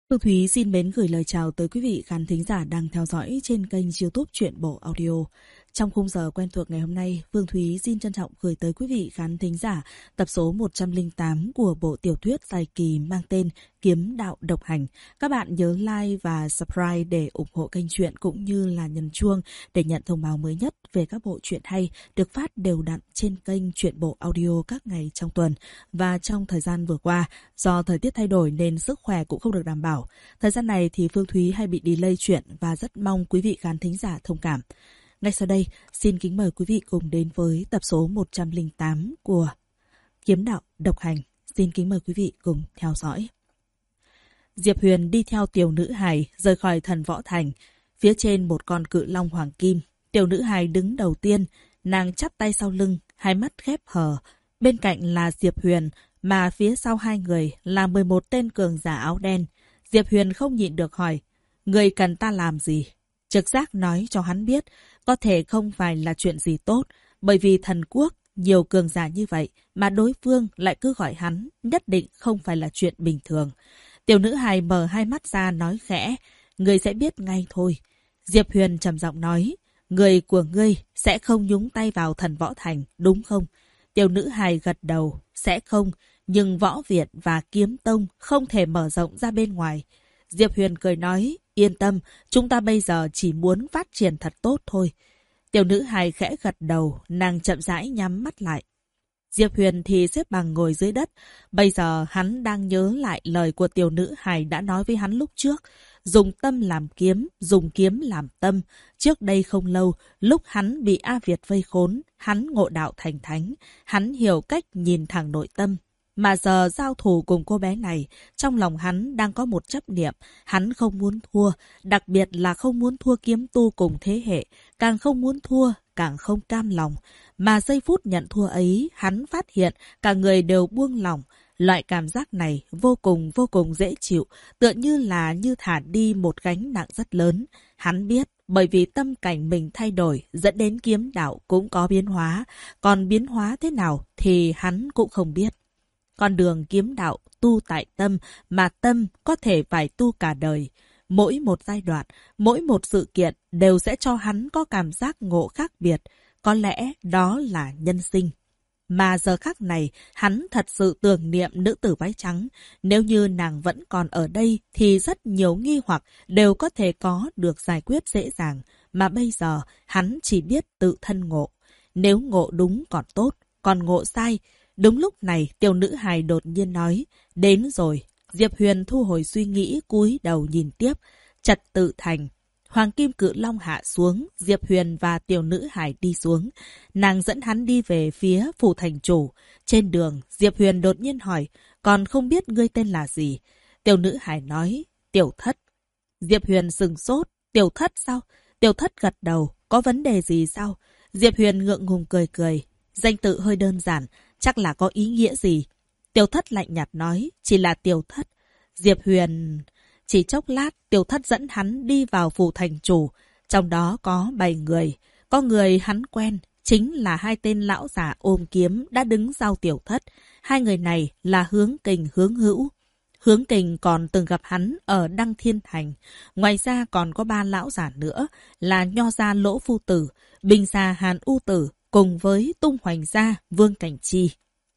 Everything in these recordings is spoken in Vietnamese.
Phương Thúy xin mến gửi lời chào tới quý vị khán thính giả đang theo dõi trên kênh YouTube Truyện Bộ Audio. Trong khung giờ quen thuộc ngày hôm nay, Phương Thúy xin trân trọng gửi tới quý vị khán thính giả tập số 108 của bộ tiểu thuyết dài kỳ mang tên Kiếm Đạo Độc Hành. Các bạn nhớ like và subscribe để ủng hộ kênh truyện cũng như là nhấn chuông để nhận thông báo mới nhất về các bộ truyện hay được phát đều đặn trên kênh Truyện Bộ Audio các ngày trong tuần. Và trong thời gian vừa qua, do thời tiết thay đổi nên sức khỏe cũng không được đảm bảo. Thời gian này thì Phương Thúy hay bị delay chuyện và rất mong quý vị khán thính giả thông cảm. Ngay sau đây, xin kính mời quý vị cùng đến với tập số 108 của Kiếm Đạo Độc Hành. Xin kính mời quý vị cùng theo dõi. Diệp Huyền đi theo tiểu nữ hài rời khỏi thần võ thành. Phía trên một con cự long hoàng kim. Tiểu nữ hài đứng đầu tiên, nàng chắp tay sau lưng, hai mắt khép hờ. Bên cạnh là Diệp Huyền, mà phía sau hai người là 11 tên cường giả áo đen. Diệp Huyền không nhịn được hỏi, người cần ta làm gì? Trực giác nói cho hắn biết, có thể không phải là chuyện gì tốt, bởi vì thần quốc, nhiều cường giả như vậy, mà đối phương lại cứ gọi hắn, nhất định không phải là chuyện bình thường. Tiểu nữ hài mở hai mắt ra nói khẽ, người sẽ biết ngay thôi. Diệp Huyền trầm giọng nói, người của ngươi sẽ không nhúng tay vào thần võ thành, đúng không? Tiểu nữ hài gật đầu, sẽ không, nhưng võ viện và kiếm tông không thể mở rộng ra bên ngoài. Diệp Huyền cười nói, yên tâm, chúng ta bây giờ chỉ muốn phát triển thật tốt thôi. Tiểu nữ hài khẽ gật đầu, nàng chậm rãi nhắm mắt lại. Diệp Huyền thì xếp bằng ngồi dưới đất. Bây giờ hắn đang nhớ lại lời của tiểu nữ hài đã nói với hắn lúc trước. Dùng tâm làm kiếm, dùng kiếm làm tâm. Trước đây không lâu, lúc hắn bị A Việt vây khốn, hắn ngộ đạo thành thánh. Hắn hiểu cách nhìn thẳng nội tâm. Mà giờ giao thủ cùng cô bé này, trong lòng hắn đang có một chấp niệm, hắn không muốn thua, đặc biệt là không muốn thua kiếm tu cùng thế hệ, càng không muốn thua, càng không cam lòng. Mà giây phút nhận thua ấy, hắn phát hiện cả người đều buông lỏng. Loại cảm giác này vô cùng dễ chịu, tựa như thả đi một gánh nặng rất lớn. Hắn biết, bởi vì tâm cảnh mình thay đổi, dẫn đến kiếm đạo cũng có biến hóa, còn biến hóa thế nào thì hắn cũng không biết. Con đường kiếm đạo tu tại tâm, mà tâm có thể phải tu cả đời. Mỗi một giai đoạn, mỗi một sự kiện đều sẽ cho hắn có cảm giác ngộ khác biệt. Có lẽ đó là nhân sinh. Mà giờ khắc này, hắn thật sự tưởng niệm nữ tử váy trắng. Nếu như nàng vẫn còn ở đây thì rất nhiều nghi hoặc đều có thể có được giải quyết dễ dàng. Mà bây giờ, hắn chỉ biết tự thân ngộ. Nếu ngộ đúng còn tốt, còn ngộ sai. Đúng lúc này, tiểu nữ hài đột nhiên nói, đến rồi. Diệp Huyền thu hồi suy nghĩ, cúi đầu nhìn tiếp. Trật tự thành. Hoàng kim cự long hạ xuống, Diệp Huyền và tiểu nữ hài đi xuống. Nàng dẫn hắn đi về phía phủ thành chủ. Trên đường, Diệp Huyền đột nhiên hỏi, còn không biết ngươi tên là gì? Tiểu nữ hài nói, Tiểu Thất. Diệp Huyền sừng sốt, Tiểu Thất sao? Tiểu Thất gật đầu, có vấn đề gì sao? Diệp Huyền ngượng ngùng cười cười. Danh tự hơi đơn giản, chắc là có ý nghĩa gì? Tiểu Thất lạnh nhạt nói, chỉ là Tiểu Thất. Diệp Huyền... Chỉ chốc lát, Tiểu Thất dẫn hắn đi vào phủ thành chủ. Trong đó có 7 người. Có người hắn quen, chính là hai tên lão giả ôm kiếm đã đứng sau Tiểu Thất. Hai người này là Hướng Kình, Hướng Hữu. Hướng Kình còn từng gặp hắn ở Đăng Thiên Thành. Ngoài ra còn có 3 lão giả nữa là Nho Gia Lỗ Phu Tử, Bình Gia Hàn U Tử, cùng với Tung Hoành Gia Vương Cảnh Chi.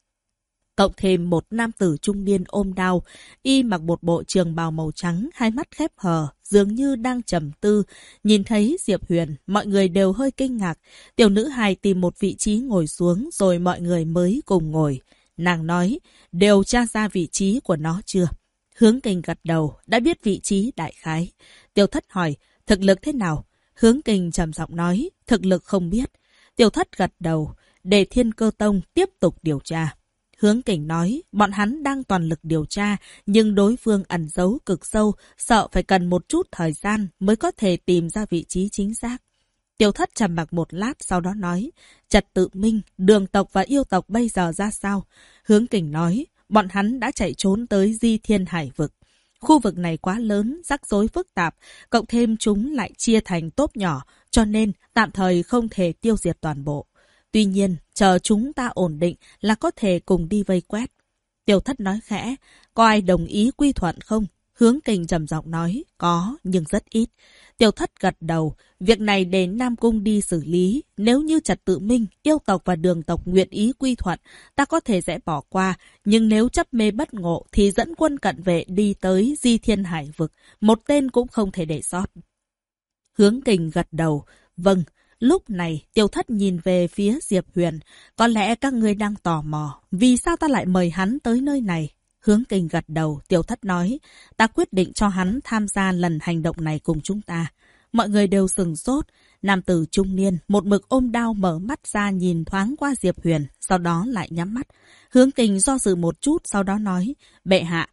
Cộng thêm một nam tử trung niên ôm đao, y mặc một bộ trường bào màu trắng, hai mắt khép hờ, dường như đang trầm tư. Nhìn thấy Diệp Huyền, mọi người đều hơi kinh ngạc. Tiểu nữ hài tìm một vị trí ngồi xuống rồi mọi người mới cùng ngồi. Nàng nói, đều tra ra vị trí của nó chưa? Hướng Kình gật đầu, đã biết vị trí đại khái. Tiểu Thất hỏi, thực lực thế nào? Hướng Kình trầm giọng nói, thực lực không biết. Tiểu Thất gật đầu, để Thiên Cơ Tông tiếp tục điều tra. Hướng Kình nói, bọn hắn đang toàn lực điều tra, nhưng đối phương ẩn giấu cực sâu, sợ phải cần một chút thời gian mới có thể tìm ra vị trí chính xác. Tiểu Thất trầm mặc một lát sau đó nói, Trật Tự Minh, Đường tộc và Yêu tộc bây giờ ra sao? Hướng Kình nói, bọn hắn đã chạy trốn tới Di Thiên Hải vực. Khu vực này quá lớn, rắc rối phức tạp, cộng thêm chúng lại chia thành tốp nhỏ, cho nên tạm thời không thể tiêu diệt toàn bộ. Tuy nhiên, chờ chúng ta ổn định là có thể cùng đi vây quét. Tiểu Thất nói khẽ, có ai đồng ý quy thuận không? Hướng Kình trầm giọng nói, có, nhưng rất ít. Tiểu Thất gật đầu, việc này để Nam Cung đi xử lý. Nếu như Trật Tự Minh, yêu tộc và đường tộc nguyện ý quy thuận, ta có thể sẽ bỏ qua. Nhưng nếu chấp mê bất ngộ thì dẫn quân cận vệ đi tới Di Thiên Hải Vực. Một tên cũng không thể để sót. Hướng Kình gật đầu, vâng. Lúc này, Tiểu Thất nhìn về phía Diệp Huyền. Có lẽ các ngươi đang tò mò, vì sao ta lại mời hắn tới nơi này? Hướng Kình gật đầu, Tiểu Thất nói, ta quyết định cho hắn tham gia lần hành động này cùng chúng ta. Mọi người đều sừng sốt. Nam tử trung niên, một mực ôm đao mở mắt ra nhìn thoáng qua Diệp Huyền, sau đó lại nhắm mắt. Hướng Kình do dự một chút, sau đó nói, bệ hạ,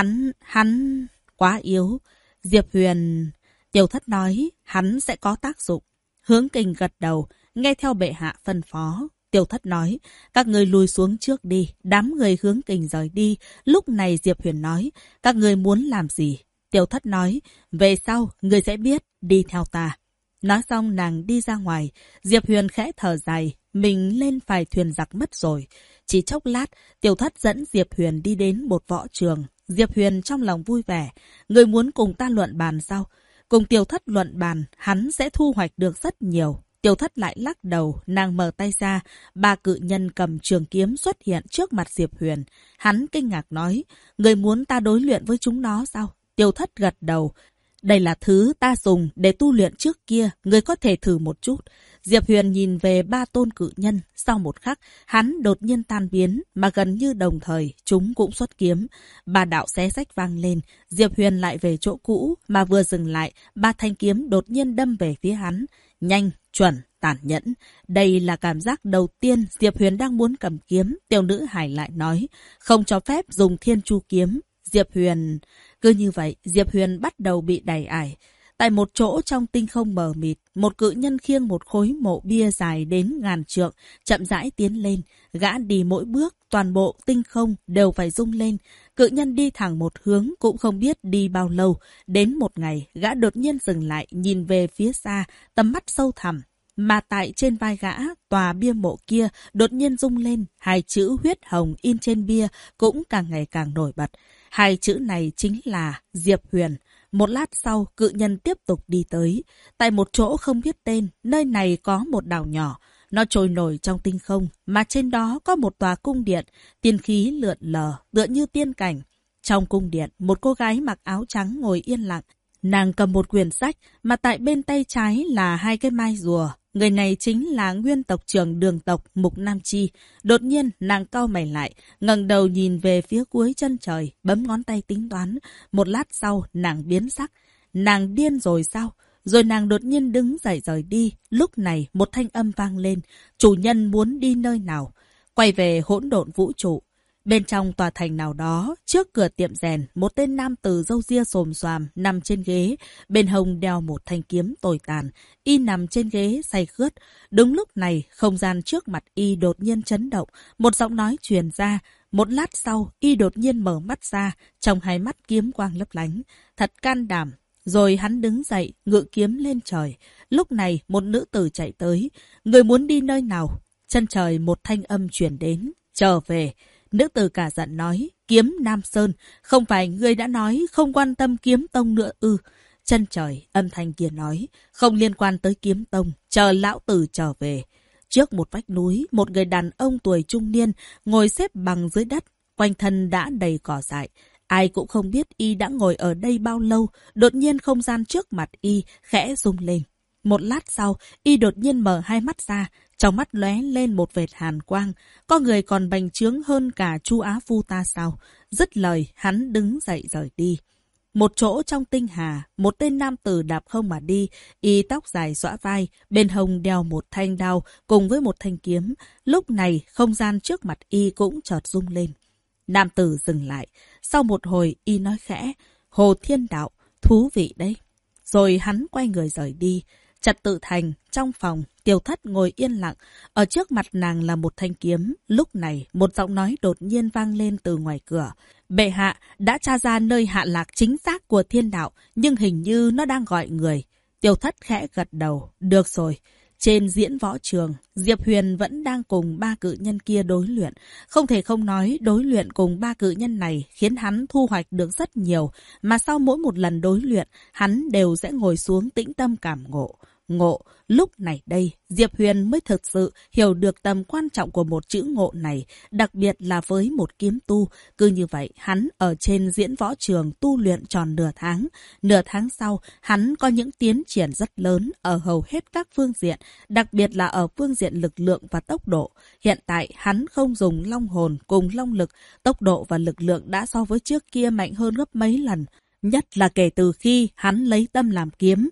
hắn quá yếu. Diệp Huyền... Tiểu Thất nói, hắn sẽ có tác dụng. Hướng Kình gật đầu, nghe theo bệ hạ phân phó. Tiểu Thất nói, các người lùi xuống trước đi. Đám người Hướng Kình rời đi. Lúc này Diệp Huyền nói, các người muốn làm gì? Tiểu Thất nói, về sau, người sẽ biết, đi theo ta. Nói xong nàng đi ra ngoài. Diệp Huyền khẽ thở dài, mình lên phải thuyền giặc mất rồi. Chỉ chốc lát, Tiểu Thất dẫn Diệp Huyền đi đến một võ trường. Diệp Huyền trong lòng vui vẻ, người muốn cùng ta luận bàn sao? Cùng Tiểu Thất luận bàn, hắn sẽ thu hoạch được rất nhiều. Tiểu Thất lại lắc đầu, nàng mở tay ra, ba cự nhân cầm trường kiếm xuất hiện trước mặt Diệp Huyền. Hắn kinh ngạc nói, người muốn ta đối luyện với chúng nó sao? Tiểu Thất gật đầu, đây là thứ ta dùng để tu luyện trước kia, người có thể thử một chút. Diệp Huyền nhìn về ba tôn cự nhân, sau một khắc, hắn đột nhiên tan biến, mà gần như đồng thời, chúng cũng xuất kiếm. Ba đạo xé rách vang lên, Diệp Huyền lại về chỗ cũ, mà vừa dừng lại, ba thanh kiếm đột nhiên đâm về phía hắn. Nhanh, chuẩn, tàn nhẫn. Đây là cảm giác đầu tiên Diệp Huyền đang muốn cầm kiếm. Tiểu nữ hải lại nói, không cho phép dùng Thiên Chu kiếm. Diệp Huyền... Cứ như vậy, Diệp Huyền bắt đầu bị đày ải. Tại một chỗ trong tinh không mờ mịt, một cự nhân khiêng một khối mộ bia dài đến ngàn trượng, chậm rãi tiến lên. Gã đi mỗi bước, toàn bộ tinh không đều phải rung lên. Cự nhân đi thẳng một hướng, cũng không biết đi bao lâu. Đến một ngày, gã đột nhiên dừng lại, nhìn về phía xa, tầm mắt sâu thẳm. Mà tại trên vai gã, tòa bia mộ kia đột nhiên rung lên. Hai chữ huyết hồng in trên bia cũng càng ngày càng nổi bật. Hai chữ này chính là Diệp Huyền. Một lát sau, cự nhân tiếp tục đi tới. Tại một chỗ không biết tên, nơi này có một đảo nhỏ. Nó trôi nổi trong tinh không, mà trên đó có một tòa cung điện, tiên khí lượn lờ, tựa như tiên cảnh. Trong cung điện, một cô gái mặc áo trắng ngồi yên lặng. Nàng cầm một quyển sách, mà tại bên tay trái là hai cái mai rùa. Người này chính là nguyên tộc trưởng đường tộc Mục Nam Chi. Đột nhiên, nàng cau mày lại, ngẩng đầu nhìn về phía cuối chân trời, bấm ngón tay tính toán. Một lát sau, nàng biến sắc. Nàng điên rồi sao? Rồi nàng đột nhiên đứng dậy rời đi. Lúc này, một thanh âm vang lên. Chủ nhân muốn đi nơi nào? Quay về hỗn độn vũ trụ. Bên trong tòa thành nào đó, trước cửa tiệm rèn, một tên nam tử râu ria xồm xoàm nằm trên ghế, bên hông đeo một thanh kiếm tồi tàn, y nằm trên ghế say khướt. Đúng lúc này, không gian trước mặt y đột nhiên chấn động, một giọng nói truyền ra. Một lát sau, y đột nhiên mở mắt ra, trong hai mắt kiếm quang lấp lánh, thật can đảm. Rồi hắn đứng dậy, ngự kiếm lên trời. Lúc này, một nữ tử chạy tới. Người muốn đi nơi nào? Chân trời một thanh âm truyền đến. Trở về. Nữ tử cả giận nói, kiếm Nam Sơn, không phải ngươi đã nói không quan tâm kiếm tông nữa ư? Chân trời, âm thanh kia nói, không liên quan tới kiếm tông, chờ lão tử trở về. Trước một vách núi, một người đàn ông tuổi trung niên ngồi xếp bằng dưới đất, quanh thân đã đầy cỏ dại. Ai cũng không biết y đã ngồi ở đây bao lâu, đột nhiên không gian trước mặt y khẽ rung lên. Một lát sau, y đột nhiên mở hai mắt ra, trong mắt lóe lên một vệt hàn quang. Có người còn bành trướng hơn cả Chu Á Phu ta sao? Dứt lời, hắn đứng dậy rời đi. Một chỗ trong tinh hà, một tên nam tử đạp không mà đi, y tóc dài xõa vai, bên hông đeo một thanh đao cùng với một thanh kiếm. Lúc này, không gian trước mặt y cũng chợt rung lên. Nam tử dừng lại, sau một hồi y nói khẽ, Hồ Thiên Đạo, thú vị đấy. Rồi hắn quay người rời đi. Trật Tự Thành, trong phòng, Tiểu Thất ngồi yên lặng, ở trước mặt nàng là một thanh kiếm. Lúc này, một giọng nói đột nhiên vang lên từ ngoài cửa. Bệ hạ đã tra ra nơi hạ lạc chính xác của Thiên Đạo, nhưng hình như nó đang gọi người. Tiểu Thất khẽ gật đầu, được rồi. Trên diễn võ trường, Diệp Huyền vẫn đang cùng ba cự nhân kia đối luyện. Không thể không nói đối luyện cùng ba cự nhân này khiến hắn thu hoạch được rất nhiều, mà sau mỗi một lần đối luyện, hắn đều sẽ ngồi xuống tĩnh tâm cảm ngộ. Lúc này đây, Diệp Huyền mới thực sự hiểu được tầm quan trọng của một chữ ngộ này, đặc biệt là với một kiếm tu. Cứ như vậy, hắn ở trên diễn võ trường tu luyện tròn nửa tháng. Nửa tháng sau, hắn có những tiến triển rất lớn ở hầu hết các phương diện, đặc biệt là ở phương diện lực lượng và tốc độ. Hiện tại, hắn không dùng long hồn cùng long lực, tốc độ và lực lượng đã so với trước kia mạnh hơn gấp mấy lần. Nhất là kể từ khi hắn lấy tâm làm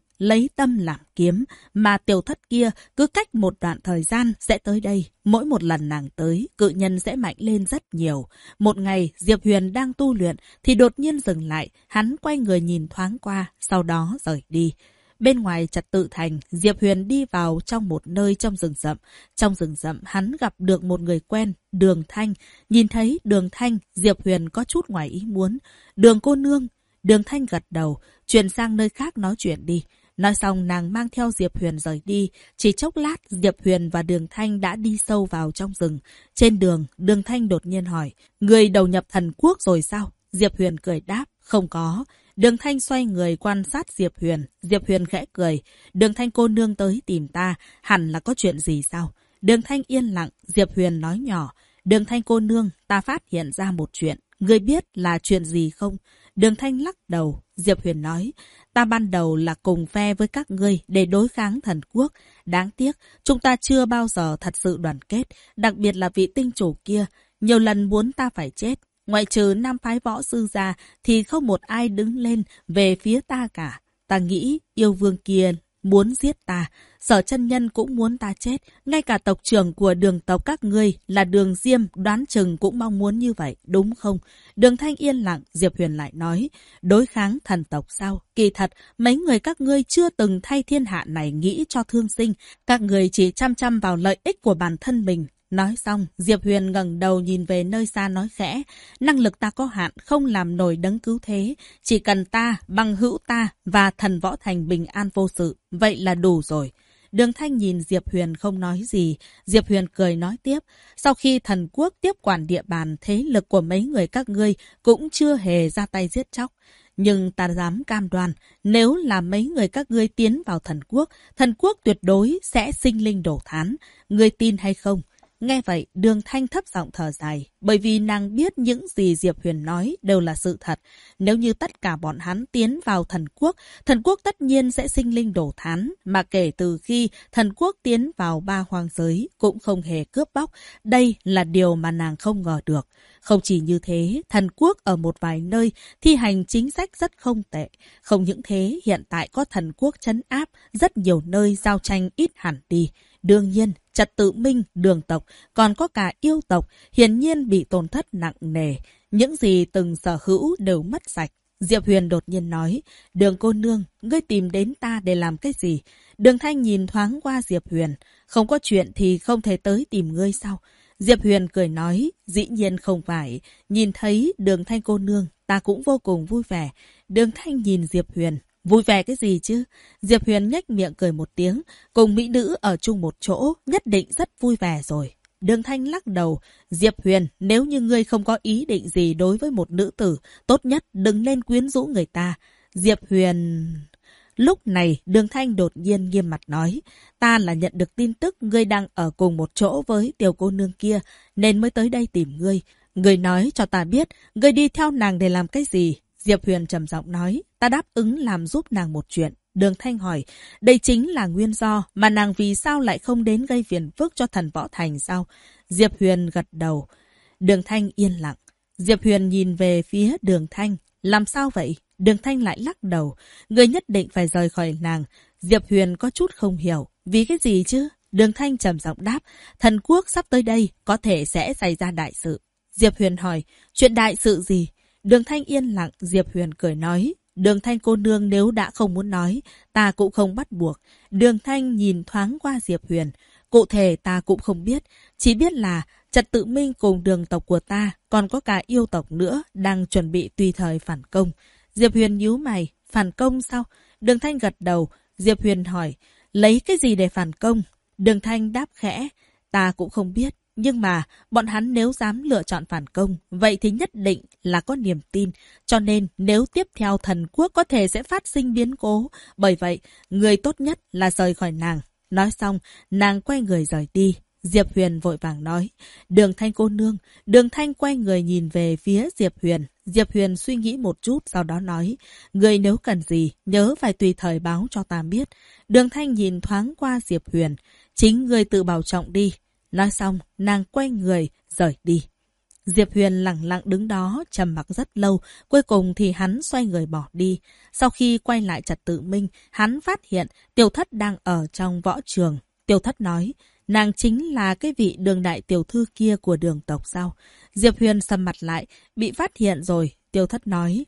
kiếm, mà tiểu thất kia cứ cách một đoạn thời gian sẽ tới đây. Mỗi một lần nàng tới, cự nhân sẽ mạnh lên rất nhiều. Một ngày, Diệp Huyền đang tu luyện thì đột nhiên dừng lại, hắn quay người nhìn thoáng qua, sau đó rời đi. Bên ngoài trật tự thành, Diệp Huyền đi vào trong một nơi trong rừng rậm. Trong rừng rậm, hắn gặp được một người quen, Đường Thanh. Nhìn thấy Đường Thanh, Diệp Huyền có chút ngoài ý muốn. Đường cô nương. Đường Thanh gật đầu, chuyển sang nơi khác nói chuyện đi. Nói xong nàng mang theo Diệp Huyền rời đi. Chỉ chốc lát, Diệp Huyền và Đường Thanh đã đi sâu vào trong rừng. Trên đường, Đường Thanh đột nhiên hỏi, người đầu nhập thần quốc rồi sao? Diệp Huyền cười đáp, không có. Đường Thanh xoay người quan sát Diệp Huyền. Diệp Huyền khẽ cười, Đường Thanh cô nương tới tìm ta, hẳn là có chuyện gì sao? Đường Thanh yên lặng, Diệp Huyền nói nhỏ, Đường Thanh cô nương, ta phát hiện ra một chuyện. Người biết là chuyện gì không? Đường Thanh lắc đầu. Diệp Huyền nói, ta ban đầu là cùng phe với các ngươi để đối kháng thần quốc. Đáng tiếc, chúng ta chưa bao giờ thật sự đoàn kết, đặc biệt là vị tinh chủ kia. Nhiều lần muốn ta phải chết. Ngoại trừ nam phái võ sư ra thì không một ai đứng lên về phía ta cả. Ta nghĩ yêu vương kia muốn giết ta. Sở chân nhân cũng muốn ta chết. Ngay cả tộc trưởng của đường tộc các ngươi là Đường Diêm đoán chừng cũng mong muốn như vậy, đúng không? Đường Thanh yên lặng, Diệp Huyền lại nói, đối kháng thần tộc sao? Kỳ thật, mấy người các ngươi chưa từng thay thiên hạ này nghĩ cho thương sinh. Các người chỉ chăm chăm vào lợi ích của bản thân mình. Nói xong, Diệp Huyền ngẩng đầu nhìn về nơi xa nói khẽ, năng lực ta có hạn, không làm nổi đấng cứu thế. Chỉ cần ta, bằng hữu ta và thần võ thành bình an vô sự, vậy là đủ rồi. Đường Thanh nhìn Diệp Huyền không nói gì. Diệp Huyền cười nói tiếp, sau khi thần quốc tiếp quản địa bàn, thế lực của mấy người các ngươi cũng chưa hề ra tay giết chóc. Nhưng ta dám cam đoan, nếu là mấy người các ngươi tiến vào thần quốc tuyệt đối sẽ sinh linh đổ thán. Ngươi tin hay không? Nghe vậy, Đường Thanh thấp giọng thở dài, bởi vì nàng biết những gì Diệp Huyền nói đều là sự thật. Nếu như tất cả bọn hắn tiến vào thần quốc tất nhiên sẽ sinh linh đổ thán, mà kể từ khi thần quốc tiến vào ba hoang giới cũng không hề cướp bóc. Đây là điều mà nàng không ngờ được. Không chỉ như thế, thần quốc ở một vài nơi thi hành chính sách rất không tệ. Không những thế, hiện tại có thần quốc trấn áp, rất nhiều nơi giao tranh ít hẳn đi. Đương nhiên, Trật Tự Minh, Đường tộc, còn có cả yêu tộc, hiển nhiên bị tổn thất nặng nề. Những gì từng sở hữu đều mất sạch. Diệp Huyền đột nhiên nói, Đường cô nương, ngươi tìm đến ta để làm cái gì? Đường Thanh nhìn thoáng qua Diệp Huyền, không có chuyện thì không thể tới tìm ngươi sao? Diệp Huyền cười nói, dĩ nhiên không phải, nhìn thấy Đường Thanh cô nương, ta cũng vô cùng vui vẻ. Đường Thanh nhìn Diệp Huyền, vui vẻ cái gì chứ? Diệp Huyền nhếch miệng cười một tiếng, cùng mỹ nữ ở chung một chỗ, nhất định rất vui vẻ rồi. Đường Thanh lắc đầu, Diệp Huyền, nếu như ngươi không có ý định gì đối với một nữ tử, tốt nhất đừng nên quyến rũ người ta. Diệp Huyền... Lúc này, Đường Thanh đột nhiên nghiêm mặt nói, ta là nhận được tin tức ngươi đang ở cùng một chỗ với tiểu cô nương kia, nên mới tới đây tìm ngươi. Ngươi nói cho ta biết, ngươi đi theo nàng để làm cái gì? Diệp Huyền trầm giọng nói, ta đáp ứng làm giúp nàng một chuyện. Đường Thanh hỏi, đây chính là nguyên do mà nàng vì sao lại không đến gây phiền phức cho thần võ thành sao? Diệp Huyền gật đầu. Đường Thanh yên lặng. Diệp Huyền nhìn về phía Đường Thanh, làm sao vậy? Đường Thanh lại lắc đầu, người nhất định phải rời khỏi nàng. Diệp Huyền có chút không hiểu, vì cái gì chứ? Đường Thanh trầm giọng đáp, thần quốc sắp tới đây, có thể sẽ xảy ra đại sự. Diệp Huyền hỏi, chuyện đại sự gì? Đường Thanh yên lặng, Diệp Huyền cười nói, Đường Thanh cô nương nếu đã không muốn nói, ta cũng không bắt buộc. Đường Thanh nhìn thoáng qua Diệp Huyền, cụ thể ta cũng không biết, chỉ biết là Trật Tự Minh cùng đường tộc của ta, còn có cả yêu tộc nữa, đang chuẩn bị tùy thời phản công. Diệp Huyền nhíu mày, phản công sao? Đường Thanh gật đầu, Diệp Huyền hỏi, lấy cái gì để phản công? Đường Thanh đáp khẽ, ta cũng không biết. Nhưng mà bọn hắn nếu dám lựa chọn phản công, vậy thì nhất định là có niềm tin. Cho nên nếu tiếp theo thần quốc có thể sẽ phát sinh biến cố. Bởi vậy, người tốt nhất là rời khỏi nàng. Nói xong, nàng quay người rời đi. Diệp Huyền vội vàng nói, Đường Thanh cô nương. Đường Thanh quay người nhìn về phía Diệp Huyền. Diệp Huyền suy nghĩ một chút, sau đó nói, người nếu cần gì, nhớ phải tùy thời báo cho ta biết. Đường Thanh nhìn thoáng qua Diệp Huyền, chính người tự bảo trọng đi. Nói xong, nàng quay người, rời đi. Diệp Huyền lặng lặng đứng đó, trầm mặc rất lâu, cuối cùng thì hắn xoay người bỏ đi. Sau khi quay lại Trật Tự Minh, hắn phát hiện Tiểu Thất đang ở trong võ trường. Tiểu Thất nói, nàng chính là cái vị Đường đại tiểu thư kia của Đường tộc sao? Diệp Huyền sầm mặt lại, bị phát hiện rồi. Tiểu Thất nói,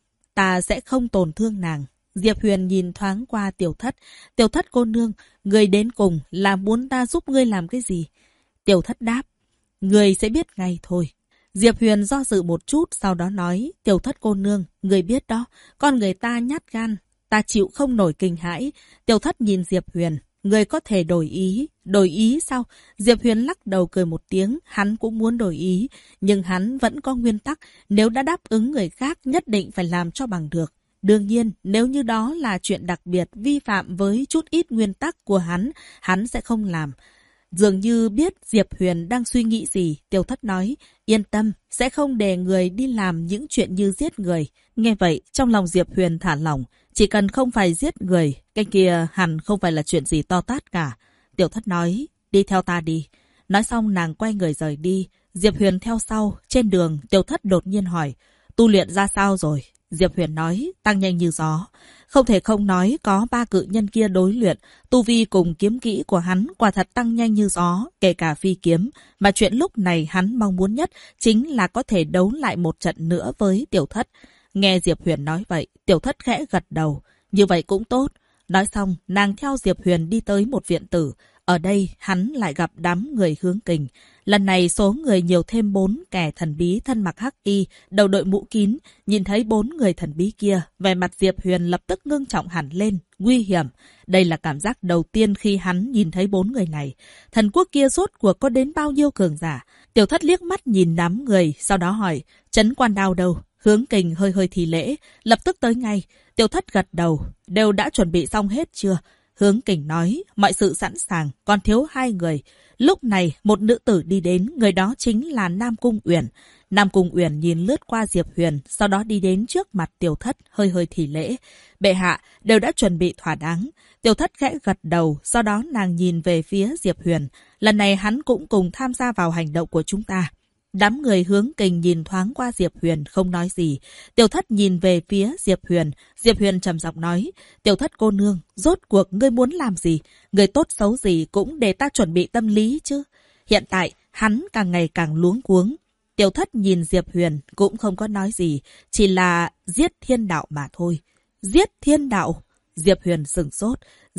ta sẽ không tổn thương nàng. Diệp Huyền nhìn thoáng qua Tiểu Thất. Tiểu Thất cô nương, người đến cùng là muốn ta giúp ngươi làm cái gì? Tiểu Thất đáp, người sẽ biết ngay thôi. Diệp Huyền do dự một chút, sau đó nói, Tiểu Thất cô nương, người biết đó, con người ta nhát gan, ta chịu không nổi kinh hãi. Tiểu Thất nhìn Diệp Huyền, người có thể đổi ý. Đổi ý sao? Diệp Huyền lắc đầu cười một tiếng, hắn cũng muốn đổi ý, nhưng hắn vẫn có nguyên tắc, nếu đã đáp ứng người khác nhất định phải làm cho bằng được. Đương nhiên, nếu như đó là chuyện đặc biệt vi phạm với chút ít nguyên tắc của hắn sẽ không làm. Dường như biết Diệp Huyền đang suy nghĩ gì, Tiểu Thất nói, yên tâm, sẽ không để người đi làm những chuyện như giết người. Nghe vậy, trong lòng Diệp Huyền thả lỏng, chỉ cần không phải giết người, cái kia hẳn không phải là chuyện gì to tát cả. Tiểu Thất nói, đi theo ta đi. Nói xong nàng quay người rời đi, Diệp Huyền theo sau. Trên đường, Tiểu Thất đột nhiên hỏi, tu luyện ra sao rồi? Diệp Huyền nói, tăng nhanh như gió. Không thể không nói có 3 cự nhân kia đối luyện, tu vi cùng kiếm kỹ của hắn quả thật tăng nhanh như gió, kể cả phi kiếm. Mà chuyện lúc này hắn mong muốn nhất chính là có thể đấu lại một trận nữa với Tiểu Thất. Nghe Diệp Huyền nói vậy, Tiểu Thất khẽ gật đầu. Như vậy cũng tốt. Nói xong, nàng theo Diệp Huyền đi tới một viện tử. Ở đây, hắn lại gặp đám người Hướng Kình. Lần này số người nhiều thêm 4 kẻ thần bí thân mặc hắc y, đầu đội mũ kín. Nhìn thấy 4 người thần bí kia, vẻ mặt Diệp Huyền lập tức ngưng trọng hẳn lên, nguy hiểm. Đây là cảm giác đầu tiên khi hắn nhìn thấy 4 người này. Thần quốc kia rốt cuộc có đến bao nhiêu cường giả? Tiểu Thất liếc mắt nhìn đám người, sau đó hỏi, Trấn Quan Đao đâu? Hướng Kình hơi thì lễ, lập tức tới ngay. Tiểu Thất gật đầu, đều đã chuẩn bị xong hết chưa? Hướng Kình nói, mọi sự sẵn sàng, còn thiếu 2 người. Lúc này, một nữ tử đi đến, người đó chính là Nam Cung Uyển. Nam Cung Uyển nhìn lướt qua Diệp Huyền, sau đó đi đến trước mặt Tiểu Thất, hơi thì lễ. Bệ hạ, đều đã chuẩn bị thỏa đáng. Tiểu Thất khẽ gật đầu, sau đó nàng nhìn về phía Diệp Huyền. Lần này hắn cũng cùng tham gia vào hành động của chúng ta. Đám người Hướng Kình nhìn thoáng qua Diệp Huyền không nói gì. Tiểu Thất nhìn về phía Diệp Huyền. Diệp Huyền trầm giọng nói, Tiểu Thất cô nương, rốt cuộc ngươi muốn làm gì? Người tốt xấu gì cũng để ta chuẩn bị tâm lý chứ. Hiện tại, hắn càng ngày càng luống cuống. Tiểu Thất nhìn Diệp Huyền cũng không có nói gì, chỉ là giết thiên đạo mà thôi. Giết thiên đạo? Diệp Huyền sửng sốt.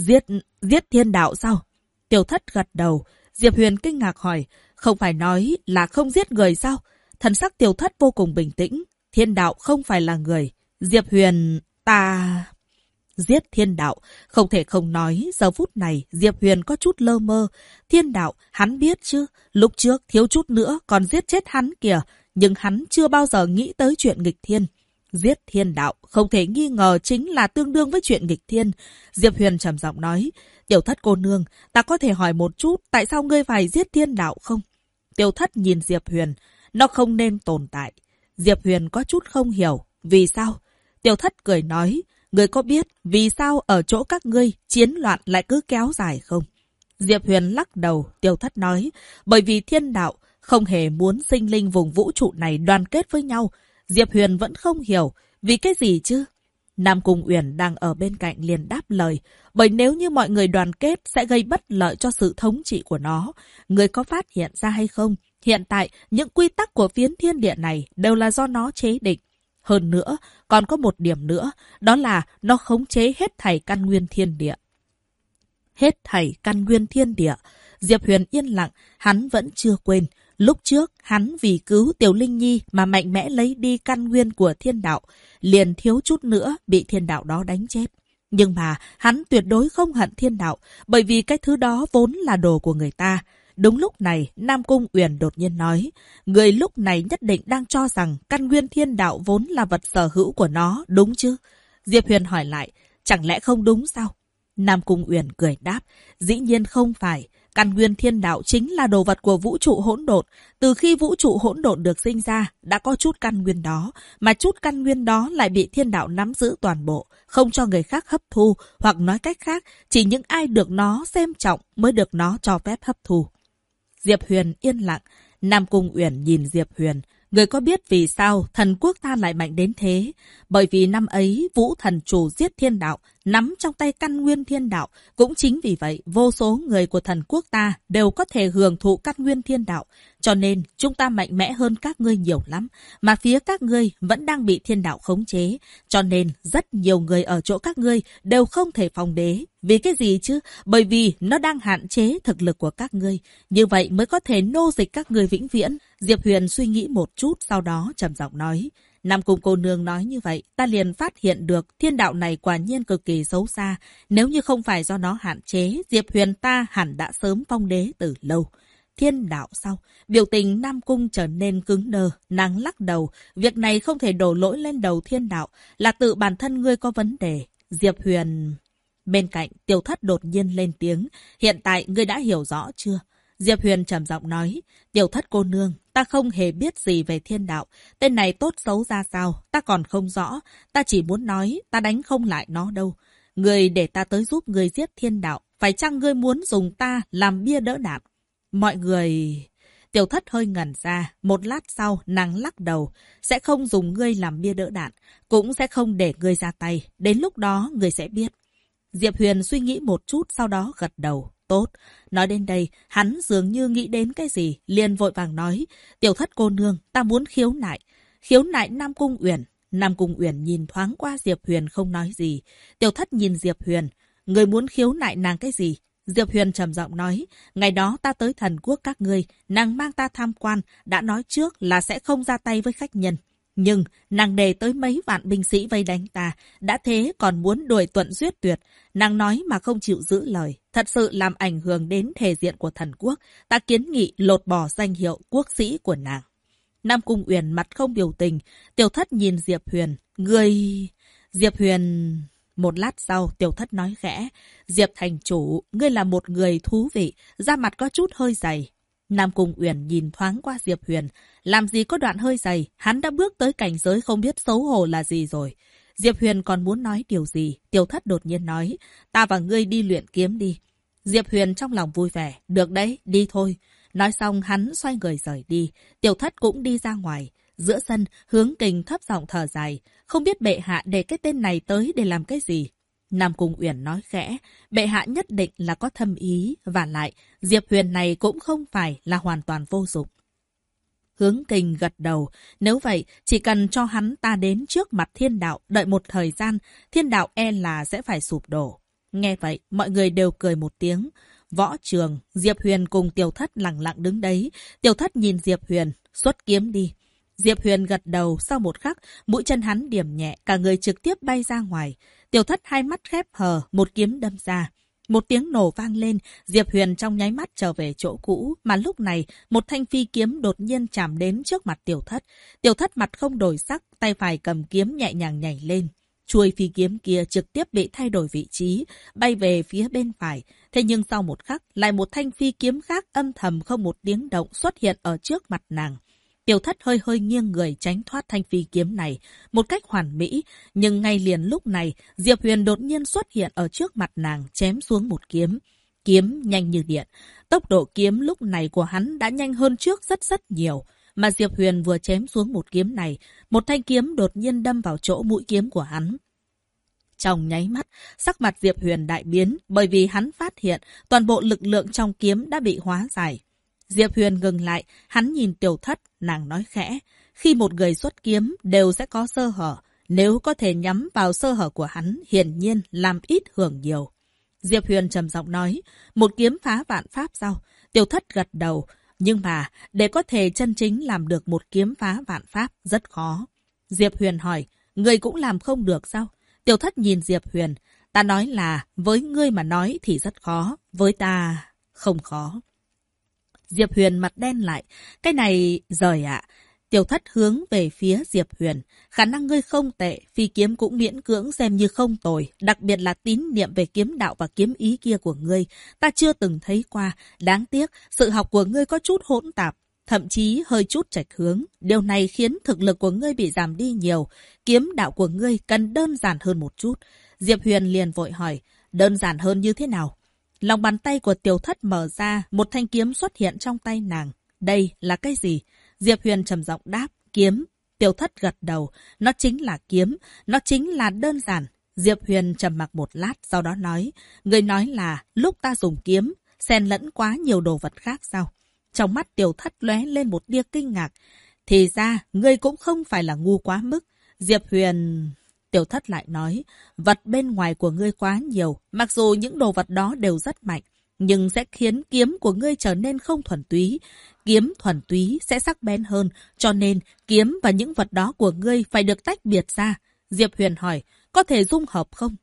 Giết thiên đạo sao? Tiểu Thất gật đầu. Diệp Huyền kinh ngạc hỏi, không phải nói là không giết người sao? Thần sắc Tiểu Thất vô cùng bình tĩnh. Thiên đạo không phải là người. Diệp Huyền, ta... Giết thiên đạo, không thể không nói, giờ phút này Diệp Huyền có chút lơ mơ. Thiên đạo, hắn biết chứ, lúc trước thiếu chút nữa còn giết chết hắn kìa, nhưng hắn chưa bao giờ nghĩ tới chuyện nghịch thiên. Giết thiên đạo, không thể nghi ngờ chính là tương đương với chuyện nghịch thiên. Diệp Huyền trầm giọng nói, Tiểu Thất cô nương, ta có thể hỏi một chút, tại sao ngươi phải giết thiên đạo không? Tiểu Thất nhìn Diệp Huyền, nó không nên tồn tại. Diệp Huyền có chút không hiểu, vì sao? Tiểu Thất cười nói, ngươi có biết vì sao ở chỗ các ngươi chiến loạn lại cứ kéo dài không? Diệp Huyền lắc đầu, Tiểu Thất nói, bởi vì thiên đạo không hề muốn sinh linh vùng vũ trụ này đoàn kết với nhau. Diệp Huyền vẫn không hiểu, vì cái gì chứ? Nam Cung Uyển đang ở bên cạnh liền đáp lời, bởi nếu như mọi người đoàn kết sẽ gây bất lợi cho sự thống trị của nó. Người có phát hiện ra hay không? Hiện tại, những quy tắc của phiến thiên địa này đều là do nó chế định. Hơn nữa, còn có một điểm nữa, đó là nó khống chế hết thảy căn nguyên thiên địa. Hết thảy căn nguyên thiên địa. Diệp Huyền yên lặng, hắn vẫn chưa quên. Lúc trước, hắn vì cứu Tiểu Linh Nhi mà mạnh mẽ lấy đi căn nguyên của thiên đạo, liền thiếu chút nữa bị thiên đạo đó đánh chết. Nhưng mà hắn tuyệt đối không hận thiên đạo, bởi vì cái thứ đó vốn là đồ của người ta. Đúng lúc này, Nam Cung Uyển đột nhiên nói, người lúc này nhất định đang cho rằng căn nguyên thiên đạo vốn là vật sở hữu của nó, đúng chứ? Diệp Huyền hỏi lại, chẳng lẽ không đúng sao? Nam Cung Uyển cười đáp, dĩ nhiên không phải. Căn nguyên thiên đạo chính là đồ vật của vũ trụ hỗn độn. Từ khi vũ trụ hỗn độn được sinh ra, đã có chút căn nguyên đó, mà chút căn nguyên đó lại bị thiên đạo nắm giữ toàn bộ, không cho người khác hấp thu, hoặc nói cách khác, chỉ những ai được nó xem trọng mới được nó cho phép hấp thu. Diệp Huyền yên lặng, Nam Cung Uyển nhìn Diệp Huyền, người có biết vì sao thần quốc ta lại mạnh đến thế? Bởi vì năm ấy Vũ Thần Chủ giết thiên đạo, nắm trong tay căn nguyên thiên đạo. Cũng chính vì vậy, vô số người của thần quốc ta đều có thể hưởng thụ căn nguyên thiên đạo. Cho nên, chúng ta mạnh mẽ hơn các ngươi nhiều lắm. Mà phía các ngươi vẫn đang bị thiên đạo khống chế. Cho nên, rất nhiều người ở chỗ các ngươi đều không thể phong đế. Vì cái gì chứ? Bởi vì nó đang hạn chế thực lực của các ngươi. Như vậy mới có thể nô dịch các ngươi vĩnh viễn. Diệp Huyền suy nghĩ một chút, sau đó trầm giọng nói. Nam Cung cô nương nói như vậy, ta liền phát hiện được thiên đạo này quả nhiên cực kỳ xấu xa. Nếu như không phải do nó hạn chế, Diệp Huyền ta hẳn đã sớm phong đế từ lâu. Thiên đạo sao? Biểu tình Nam Cung trở nên cứng đờ, nàng lắc đầu. Việc này không thể đổ lỗi lên đầu thiên đạo, là tự bản thân ngươi có vấn đề. Diệp Huyền... Bên cạnh, Tiểu Thất đột nhiên lên tiếng. Hiện tại ngươi đã hiểu rõ chưa? Diệp Huyền trầm giọng nói. Tiểu Thất cô nương, ta không hề biết gì về thiên đạo. Tên này tốt xấu ra sao, ta còn không rõ. Ta chỉ muốn nói, ta đánh không lại nó đâu. Ngươi để ta tới giúp ngươi giết thiên đạo. Phải chăng ngươi muốn dùng ta làm bia đỡ đạn? Mọi người... Tiểu Thất hơi ngẩn ra. Một lát sau, nàng lắc đầu. Sẽ không dùng ngươi làm bia đỡ đạn. Cũng sẽ không để ngươi ra tay. Đến lúc đó, ngươi sẽ biết. Diệp Huyền suy nghĩ một chút, sau đó gật đầu. Tốt. Nói đến đây, hắn dường như nghĩ đến cái gì, liền vội vàng nói. Tiểu Thất cô nương, ta muốn khiếu nại. Khiếu nại Nam Cung Uyển. Nam Cung Uyển nhìn thoáng qua Diệp Huyền không nói gì. Tiểu Thất nhìn Diệp Huyền. Người muốn khiếu nại nàng cái gì? Diệp Huyền trầm giọng nói. Ngày đó ta tới thần quốc các ngươi, nàng mang ta tham quan, đã nói trước là sẽ không ra tay với khách nhân. Nhưng, nàng đề tới mấy vạn binh sĩ vây đánh ta, đã thế còn muốn đuổi tuận giết tuyệt. Nàng nói mà không chịu giữ lời, thật sự làm ảnh hưởng đến thể diện của thần quốc. Ta kiến nghị lột bỏ danh hiệu quốc sĩ của nàng. Nam Cung Uyển mặt không biểu tình, Tiểu Thất nhìn Diệp Huyền. Người... Diệp Huyền... Một lát sau, Tiểu Thất nói khẽ. Diệp thành chủ, ngươi là một người thú vị, da mặt có chút hơi dày. Nam Cung Uyển nhìn thoáng qua Diệp Huyền. Làm gì có đoạn hơi dày, hắn đã bước tới cảnh giới không biết xấu hổ là gì rồi. Diệp Huyền còn muốn nói điều gì, Tiểu Thất đột nhiên nói. Ta và ngươi đi luyện kiếm đi. Diệp Huyền trong lòng vui vẻ. Được đấy, đi thôi. Nói xong hắn xoay người rời đi. Tiểu Thất cũng đi ra ngoài. Giữa sân, Hướng Kình thấp giọng thở dài. Không biết bệ hạ để cái tên này tới để làm cái gì. Nam Cung Uyển nói khẽ, bệ hạ nhất định là có thâm ý, và lại, Diệp Huyền này cũng không phải là hoàn toàn vô dụng. Hướng Kình gật đầu, nếu vậy, chỉ cần cho hắn ta đến trước mặt thiên đạo, đợi một thời gian, thiên đạo e là sẽ phải sụp đổ. Nghe vậy, mọi người đều cười một tiếng. Võ trường, Diệp Huyền cùng Tiểu Thất lặng lặng đứng đấy. Tiểu Thất nhìn Diệp Huyền, xuất kiếm đi. Diệp Huyền gật đầu, sau một khắc, mũi chân hắn điểm nhẹ, cả người trực tiếp bay ra ngoài. Tiểu Thất hai mắt khép hờ, một kiếm đâm ra. Một tiếng nổ vang lên, Diệp Huyền trong nháy mắt trở về chỗ cũ, mà lúc này, một thanh phi kiếm đột nhiên chạm đến trước mặt Tiểu Thất. Tiểu Thất mặt không đổi sắc, tay phải cầm kiếm nhẹ nhàng nhảy lên. Chuôi phi kiếm kia trực tiếp bị thay đổi vị trí, bay về phía bên phải. Thế nhưng sau một khắc, lại một thanh phi kiếm khác âm thầm không một tiếng động xuất hiện ở trước mặt nàng. Tiểu Thất hơi hơi nghiêng người tránh thoát thanh phi kiếm này, một cách hoàn mỹ. Nhưng ngay liền lúc này, Diệp Huyền đột nhiên xuất hiện ở trước mặt nàng, chém xuống một kiếm. Kiếm nhanh như điện. Tốc độ kiếm lúc này của hắn đã nhanh hơn trước rất nhiều. Mà Diệp Huyền vừa chém xuống một kiếm này, một thanh kiếm đột nhiên đâm vào chỗ mũi kiếm của hắn. Trong nháy mắt, sắc mặt Diệp Huyền đại biến, bởi vì hắn phát hiện toàn bộ lực lượng trong kiếm đã bị hóa giải. Diệp Huyền ngừng lại, hắn nhìn Tiểu Thất, nàng nói khẽ. Khi một người xuất kiếm đều sẽ có sơ hở, nếu có thể nhắm vào sơ hở của hắn, hiển nhiên làm ít hưởng nhiều. Diệp Huyền trầm giọng nói, một kiếm phá vạn pháp sao? Tiểu Thất gật đầu, nhưng mà để có thể chân chính làm được một kiếm phá vạn pháp rất khó. Diệp Huyền hỏi, người cũng làm không được sao? Tiểu Thất nhìn Diệp Huyền, Ta nói là với ngươi mà nói thì rất khó, với ta không khó. Diệp Huyền mặt đen lại. Cái này, rời ạ. Tiểu Thất hướng về phía Diệp Huyền. Khả năng ngươi không tệ, phi kiếm cũng miễn cưỡng xem như không tồi. Đặc biệt là tín niệm về kiếm đạo và kiếm ý kia của ngươi. Ta chưa từng thấy qua. Đáng tiếc, sự học của ngươi có chút hỗn tạp. Thậm chí hơi chút chệch hướng. Điều này khiến thực lực của ngươi bị giảm đi nhiều. Kiếm đạo của ngươi cần đơn giản hơn một chút. Diệp Huyền liền vội hỏi, đơn giản hơn như thế nào? Lòng bàn tay của Tiểu Thất mở ra, một thanh kiếm xuất hiện trong tay nàng. Đây là cái gì? Diệp Huyền trầm giọng đáp, kiếm. Tiểu Thất gật đầu, nó chính là kiếm, nó chính là đơn giản. Diệp Huyền trầm mặc một lát, sau đó nói, người nói là lúc ta dùng kiếm, xen lẫn quá nhiều đồ vật khác sao? Trong mắt Tiểu Thất lóe lên một tia kinh ngạc. Thì ra, ngươi cũng không phải là ngu quá mức. Diệp Huyền... Tiểu Thất lại nói, vật bên ngoài của ngươi quá nhiều, mặc dù những đồ vật đó đều rất mạnh, nhưng sẽ khiến kiếm của ngươi trở nên không thuần túy. Kiếm thuần túy sẽ sắc bén hơn, cho nên kiếm và những vật đó của ngươi phải được tách biệt ra. Diệp Huyền hỏi, có thể dung hợp không?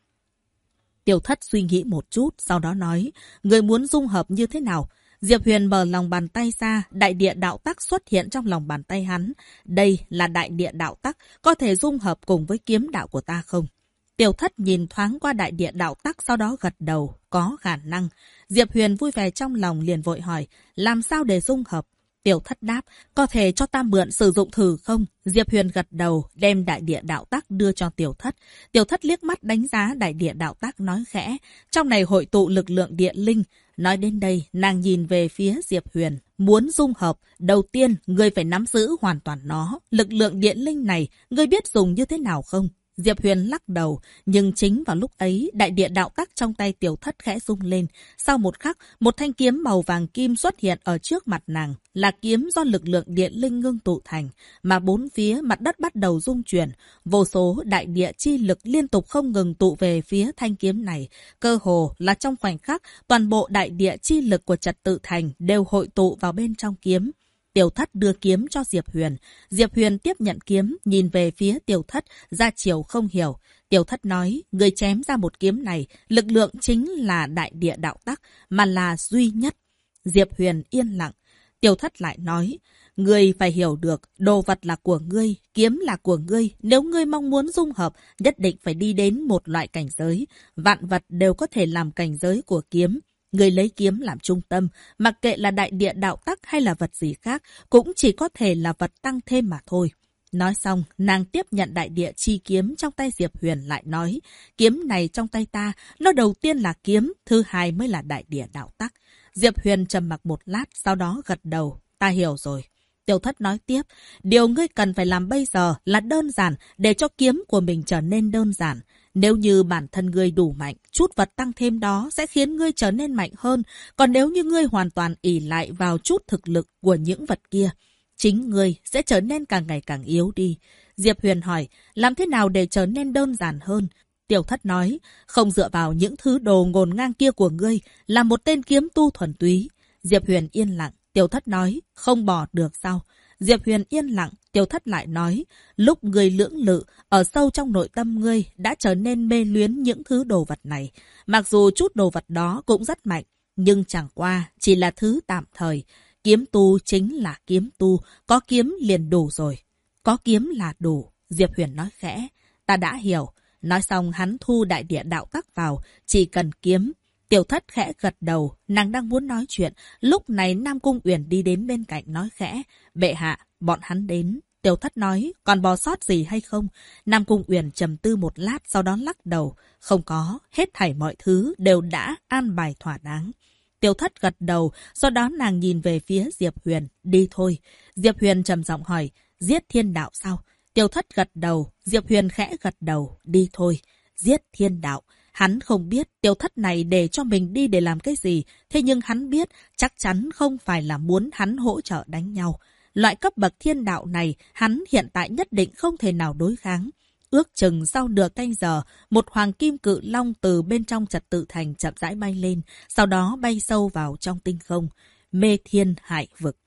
Tiểu Thất suy nghĩ một chút, sau đó nói, ngươi muốn dung hợp như thế nào? Diệp Huyền mở lòng bàn tay ra, đại địa đạo tắc xuất hiện trong lòng bàn tay hắn. Đây là đại địa đạo tắc, có thể dung hợp cùng với kiếm đạo của ta không? Tiểu Thất nhìn thoáng qua đại địa đạo tắc, sau đó gật đầu, có khả năng. Diệp Huyền vui vẻ trong lòng liền vội hỏi, làm sao để dung hợp? Tiểu Thất đáp, có thể cho ta mượn sử dụng thử không? Diệp Huyền gật đầu, đem đại địa đạo tắc đưa cho Tiểu Thất. Tiểu Thất liếc mắt đánh giá đại địa đạo tắc nói khẽ, trong này hội tụ lực lượng địa linh. Nói đến đây, nàng nhìn về phía Diệp Huyền. Muốn dung hợp, đầu tiên, ngươi phải nắm giữ hoàn toàn nó. Lực lượng điện linh này, ngươi biết dùng như thế nào không? Diệp Huyền lắc đầu, nhưng chính vào lúc ấy, đại địa đạo tắc trong tay Tiểu Thất khẽ rung lên. Sau một khắc, một thanh kiếm màu vàng kim xuất hiện ở trước mặt nàng, là kiếm do lực lượng điện linh ngưng tụ thành, mà bốn phía mặt đất bắt đầu rung chuyển. Vô số đại địa chi lực liên tục không ngừng tụ về phía thanh kiếm này. Cơ hồ là trong khoảnh khắc, toàn bộ đại địa chi lực của Trật Tự Thành đều hội tụ vào bên trong kiếm. Tiểu Thất đưa kiếm cho Diệp Huyền. Diệp Huyền tiếp nhận kiếm, nhìn về phía Tiểu Thất, ra chiều không hiểu. Tiểu Thất nói, người chém ra một kiếm này, lực lượng chính là đại địa đạo tắc, mà là duy nhất. Diệp Huyền yên lặng. Tiểu Thất lại nói, ngươi phải hiểu được, đồ vật là của ngươi, kiếm là của ngươi. Nếu ngươi mong muốn dung hợp, nhất định phải đi đến một loại cảnh giới. Vạn vật đều có thể làm cảnh giới của kiếm. Người lấy kiếm làm trung tâm, mặc kệ là đại địa đạo tắc hay là vật gì khác, cũng chỉ có thể là vật tăng thêm mà thôi. Nói xong, nàng tiếp nhận đại địa chi kiếm trong tay Diệp Huyền lại nói, kiếm này trong tay ta, nó đầu tiên là kiếm, thứ hai mới là đại địa đạo tắc. Diệp Huyền trầm mặc một lát, sau đó gật đầu, ta hiểu rồi. Tiểu Thất nói tiếp, điều ngươi cần phải làm bây giờ là đơn giản để cho kiếm của mình trở nên đơn giản. Nếu như bản thân ngươi đủ mạnh, chút vật tăng thêm đó sẽ khiến ngươi trở nên mạnh hơn. Còn nếu như ngươi hoàn toàn ỷ lại vào chút thực lực của những vật kia, chính ngươi sẽ trở nên càng ngày càng yếu đi. Diệp Huyền hỏi, làm thế nào để trở nên đơn giản hơn? Tiểu Thất nói, không dựa vào những thứ đồ ngổn ngang kia của ngươi, là một tên kiếm tu thuần túy. Diệp Huyền yên lặng. Tiểu Thất nói, không bỏ được sao? Diệp Huyền yên lặng, Tiểu Thất lại nói, lúc ngươi lưỡng lự, ở sâu trong nội tâm ngươi đã trở nên mê luyến những thứ đồ vật này. Mặc dù chút đồ vật đó cũng rất mạnh, nhưng chẳng qua chỉ là thứ tạm thời. Kiếm tu chính là kiếm tu, có kiếm liền đủ rồi. Có kiếm là đủ, Diệp Huyền nói khẽ, ta đã hiểu. Nói xong hắn thu đại địa đạo tắc vào, chỉ cần kiếm. Tiểu Thất khẽ gật đầu, nàng đang muốn nói chuyện. Lúc này Nam Cung Uyển đi đến bên cạnh nói khẽ, bệ hạ, bọn hắn đến. Tiểu Thất nói, còn bỏ sót gì hay không? Nam Cung Uyển trầm tư một lát, sau đó lắc đầu. Không có, hết thảy mọi thứ đều đã an bài thỏa đáng. Tiểu Thất gật đầu, sau đó nàng nhìn về phía Diệp Huyền, đi thôi. Diệp Huyền trầm giọng hỏi, giết thiên đạo sao? Tiểu Thất gật đầu, Diệp Huyền khẽ gật đầu, đi thôi. Giết thiên đạo. Hắn không biết Tiểu Thất này để cho mình đi để làm cái gì, thế nhưng hắn biết chắc chắn không phải là muốn hắn hỗ trợ đánh nhau. Loại cấp bậc thiên đạo này, hắn hiện tại nhất định không thể nào đối kháng. Ước chừng sau nửa canh giờ, một hoàng kim cự long từ bên trong Trật Tự Thành chậm rãi bay lên, sau đó bay sâu vào trong tinh không. Mê thiên hải vực.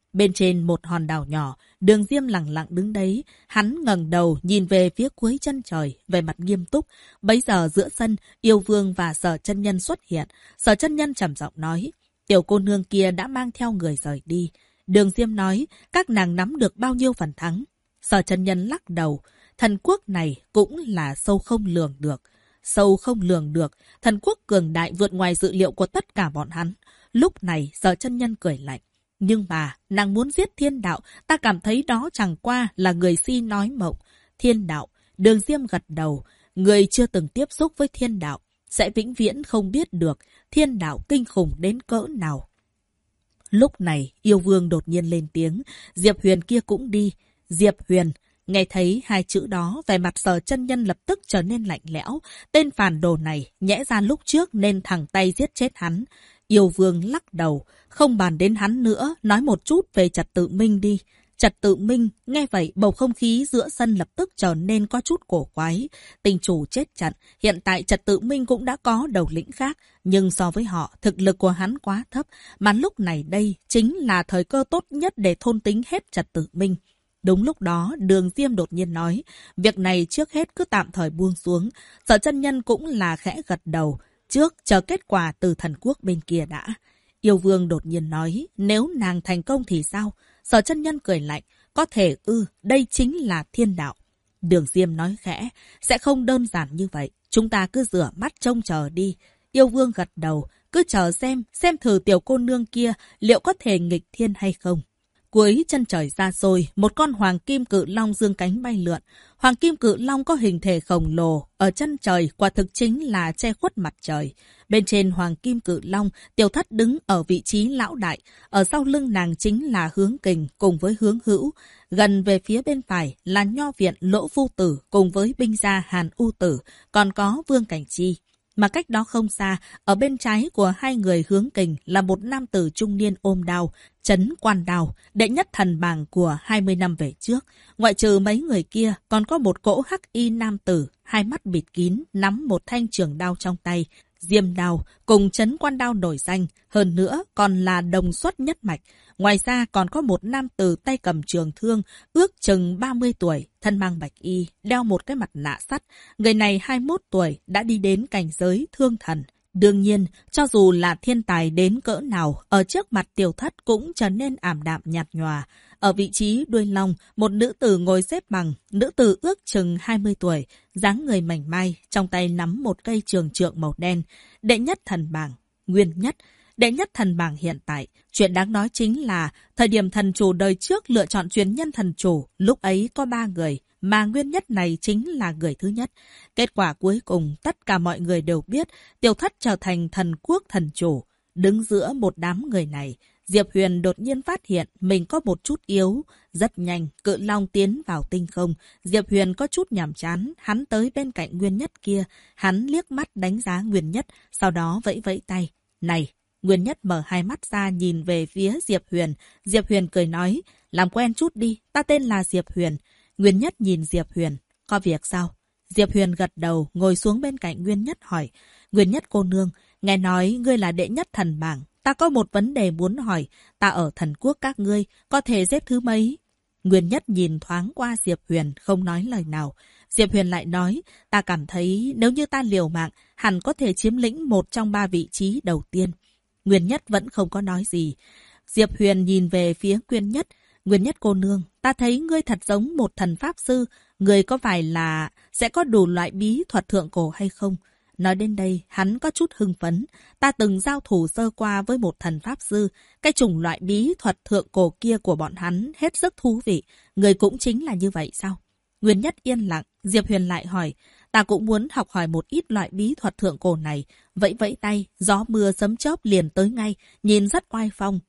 Bên trên một hòn đảo nhỏ, Đường Diêm lặng lặng đứng đấy. Hắn ngẩng đầu nhìn về phía cuối chân trời, về mặt nghiêm túc. Bấy giờ giữa sân, Yêu Vương và Sở Chân Nhân xuất hiện. Sở Chân Nhân trầm giọng nói, tiểu cô nương kia đã mang theo người rời đi. Đường Diêm nói, các nàng nắm được bao nhiêu phần thắng? Sở Chân Nhân lắc đầu, thần quốc này cũng là sâu không lường được. Sâu không lường được, thần quốc cường đại vượt ngoài dự liệu của tất cả bọn hắn. Lúc này, Sở Chân Nhân cười lạnh. Nhưng mà, nàng muốn giết thiên đạo, ta cảm thấy đó chẳng qua là người si nói mộng. Thiên đạo, Đường Diêm gật đầu, người chưa từng tiếp xúc với thiên đạo, sẽ vĩnh viễn không biết được thiên đạo kinh khủng đến cỡ nào. Lúc này, Yêu Vương đột nhiên lên tiếng, Diệp Huyền kia cũng đi. Diệp Huyền, nghe thấy hai chữ đó, vẻ mặt Sở Chân Nhân lập tức trở nên lạnh lẽo. Tên phản đồ này, nhẽ ra lúc trước nên thẳng tay giết chết hắn. Yêu Vương lắc đầu, không bàn đến hắn nữa, nói một chút về Trật Tự Minh đi. Trật Tự Minh, nghe vậy bầu không khí giữa sân lập tức trở nên có chút cổ quái. Tình chủ chết trận, hiện tại Trật Tự Minh cũng đã có đầu lĩnh khác, nhưng so với họ, thực lực của hắn quá thấp, mà lúc này đây chính là thời cơ tốt nhất để thôn tính hết Trật Tự Minh. Đúng lúc đó, Đường Diêm đột nhiên nói, việc này trước hết cứ tạm thời buông xuống. Sở Chân Nhân cũng là khẽ gật đầu, trước chờ kết quả từ thần quốc bên kia đã. Yêu Vương đột nhiên nói, nếu nàng thành công thì sao? Sở Chân Nhân cười lạnh, có thể đây chính là thiên đạo. Đường Diêm nói khẽ, sẽ không đơn giản như vậy, chúng ta cứ rửa mắt trông chờ đi. Yêu Vương gật đầu, cứ chờ xem thử tiểu cô nương kia liệu có thể nghịch thiên hay không. Cuối chân trời xa xôi, một con hoàng kim cự long dương cánh bay lượn. Hoàng kim cự long có hình thể khổng lồ, ở chân trời quả thực chính là che khuất mặt trời. Bên trên hoàng kim cự long, Tiểu Thất đứng ở vị trí lão đại, ở sau lưng nàng chính là Hướng Kình cùng với Hướng Hữu. Gần về phía bên phải là Nho Viện Lỗ Phu Tử cùng với binh gia Hàn U Tử, còn có Vương Cảnh Chi. Mà cách đó không xa, ở bên trái của hai người Hướng Kình là một nam tử trung niên ôm đao, Trấn Quan Đao, đệ nhất thần bảng của 20 năm về trước. Ngoại trừ mấy người kia, còn có một cỗ hắc y nam tử, hai mắt bịt kín, nắm một thanh trường đao trong tay. Diêm Đao cùng Trấn Quan Đao nổi danh, hơn nữa còn là đồng xuất nhất mạch. Ngoài ra còn có một nam tử tay cầm trường thương, ước chừng 30 tuổi, thân mang bạch y, đeo một cái mặt nạ sắt. Người này 21 tuổi đã đi đến cảnh giới thương thần. Đương nhiên, cho dù là thiên tài đến cỡ nào, ở trước mặt Tiểu Thất cũng trở nên ảm đạm nhạt nhòa. Ở vị trí đuôi long, một nữ tử ngồi xếp bằng, nữ tử ước chừng 20 tuổi, dáng người mảnh mai, trong tay nắm một cây trường trượng màu đen. Đệ nhất thần bảng, Nguyên Nhất. Đệ nhất thần bảng hiện tại, chuyện đáng nói chính là thời điểm thần chủ đời trước lựa chọn truyền nhân thần chủ, lúc ấy có 3 người, mà Nguyên Nhất này chính là người thứ nhất. Kết quả cuối cùng, tất cả mọi người đều biết Tiểu Thất trở thành thần quốc thần chủ. Đứng giữa một đám người này, Diệp Huyền đột nhiên phát hiện mình có một chút yếu. Rất nhanh, cự long tiến vào tinh không. Diệp Huyền có chút nhàm chán, hắn tới bên cạnh Nguyên Nhất kia. Hắn liếc mắt đánh giá Nguyên Nhất, sau đó vẫy vẫy tay. Này! Nguyên Nhất mở hai mắt ra nhìn về phía Diệp Huyền. Diệp Huyền cười nói, làm quen chút đi, ta tên là Diệp Huyền. Nguyên Nhất nhìn Diệp Huyền, có việc sao? Diệp Huyền gật đầu, ngồi xuống bên cạnh Nguyên Nhất hỏi. Nguyên Nhất cô nương, nghe nói ngươi là đệ nhất thần bảng. Ta có một vấn đề muốn hỏi, ta ở thần quốc các ngươi, có thể xếp thứ mấy? Nguyên Nhất nhìn thoáng qua Diệp Huyền, không nói lời nào. Diệp Huyền lại nói, ta cảm thấy nếu như ta liều mạng, hẳn có thể chiếm lĩnh một trong 3 vị trí đầu tiên. Nguyên Nhất vẫn không có nói gì. Diệp Huyền nhìn về phía Nguyên Nhất. Nguyên Nhất cô nương, ta thấy ngươi thật giống một thần pháp sư. Ngươi có phải là sẽ có đủ loại bí thuật thượng cổ hay không? Nói đến đây, hắn có chút hưng phấn. Ta từng giao thủ sơ qua với một thần pháp sư. Cái chủng loại bí thuật thượng cổ kia của bọn hắn hết sức thú vị. Ngươi cũng chính là như vậy sao? Nguyên Nhất yên lặng. Diệp Huyền lại hỏi. Ta cũng muốn học hỏi một ít loại bí thuật thượng cổ này. Vẫy vẫy tay, gió mưa sấm chớp liền tới ngay. Nhìn rất oai phong.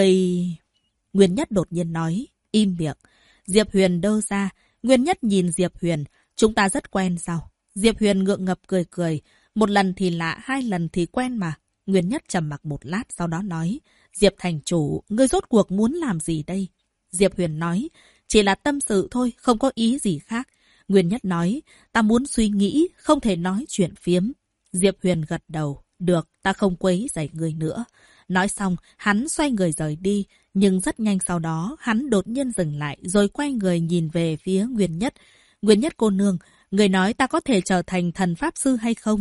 Nguyên Nhất đột nhiên nói. Im miệng. Diệp Huyền đơ ra. Nguyên Nhất nhìn Diệp Huyền. Chúng ta rất quen sao? Diệp Huyền ngượng ngập cười cười. Một lần thì lạ, 2 lần thì quen mà. Nguyên Nhất trầm mặc một lát sau đó nói. Diệp thành chủ, ngươi rốt cuộc muốn làm gì đây? Diệp Huyền nói. Chỉ là tâm sự thôi, không có ý gì khác. Nguyên Nhất nói. Ta muốn suy nghĩ, không thể nói chuyện phiếm. Diệp Huyền gật đầu. Được, ta không quấy rầy ngươi nữa. Nói xong, hắn xoay người rời đi. Nhưng rất nhanh sau đó, hắn đột nhiên dừng lại rồi quay người nhìn về phía Nguyên Nhất. Nguyên Nhất cô nương, người nói ta có thể trở thành thần pháp sư hay không?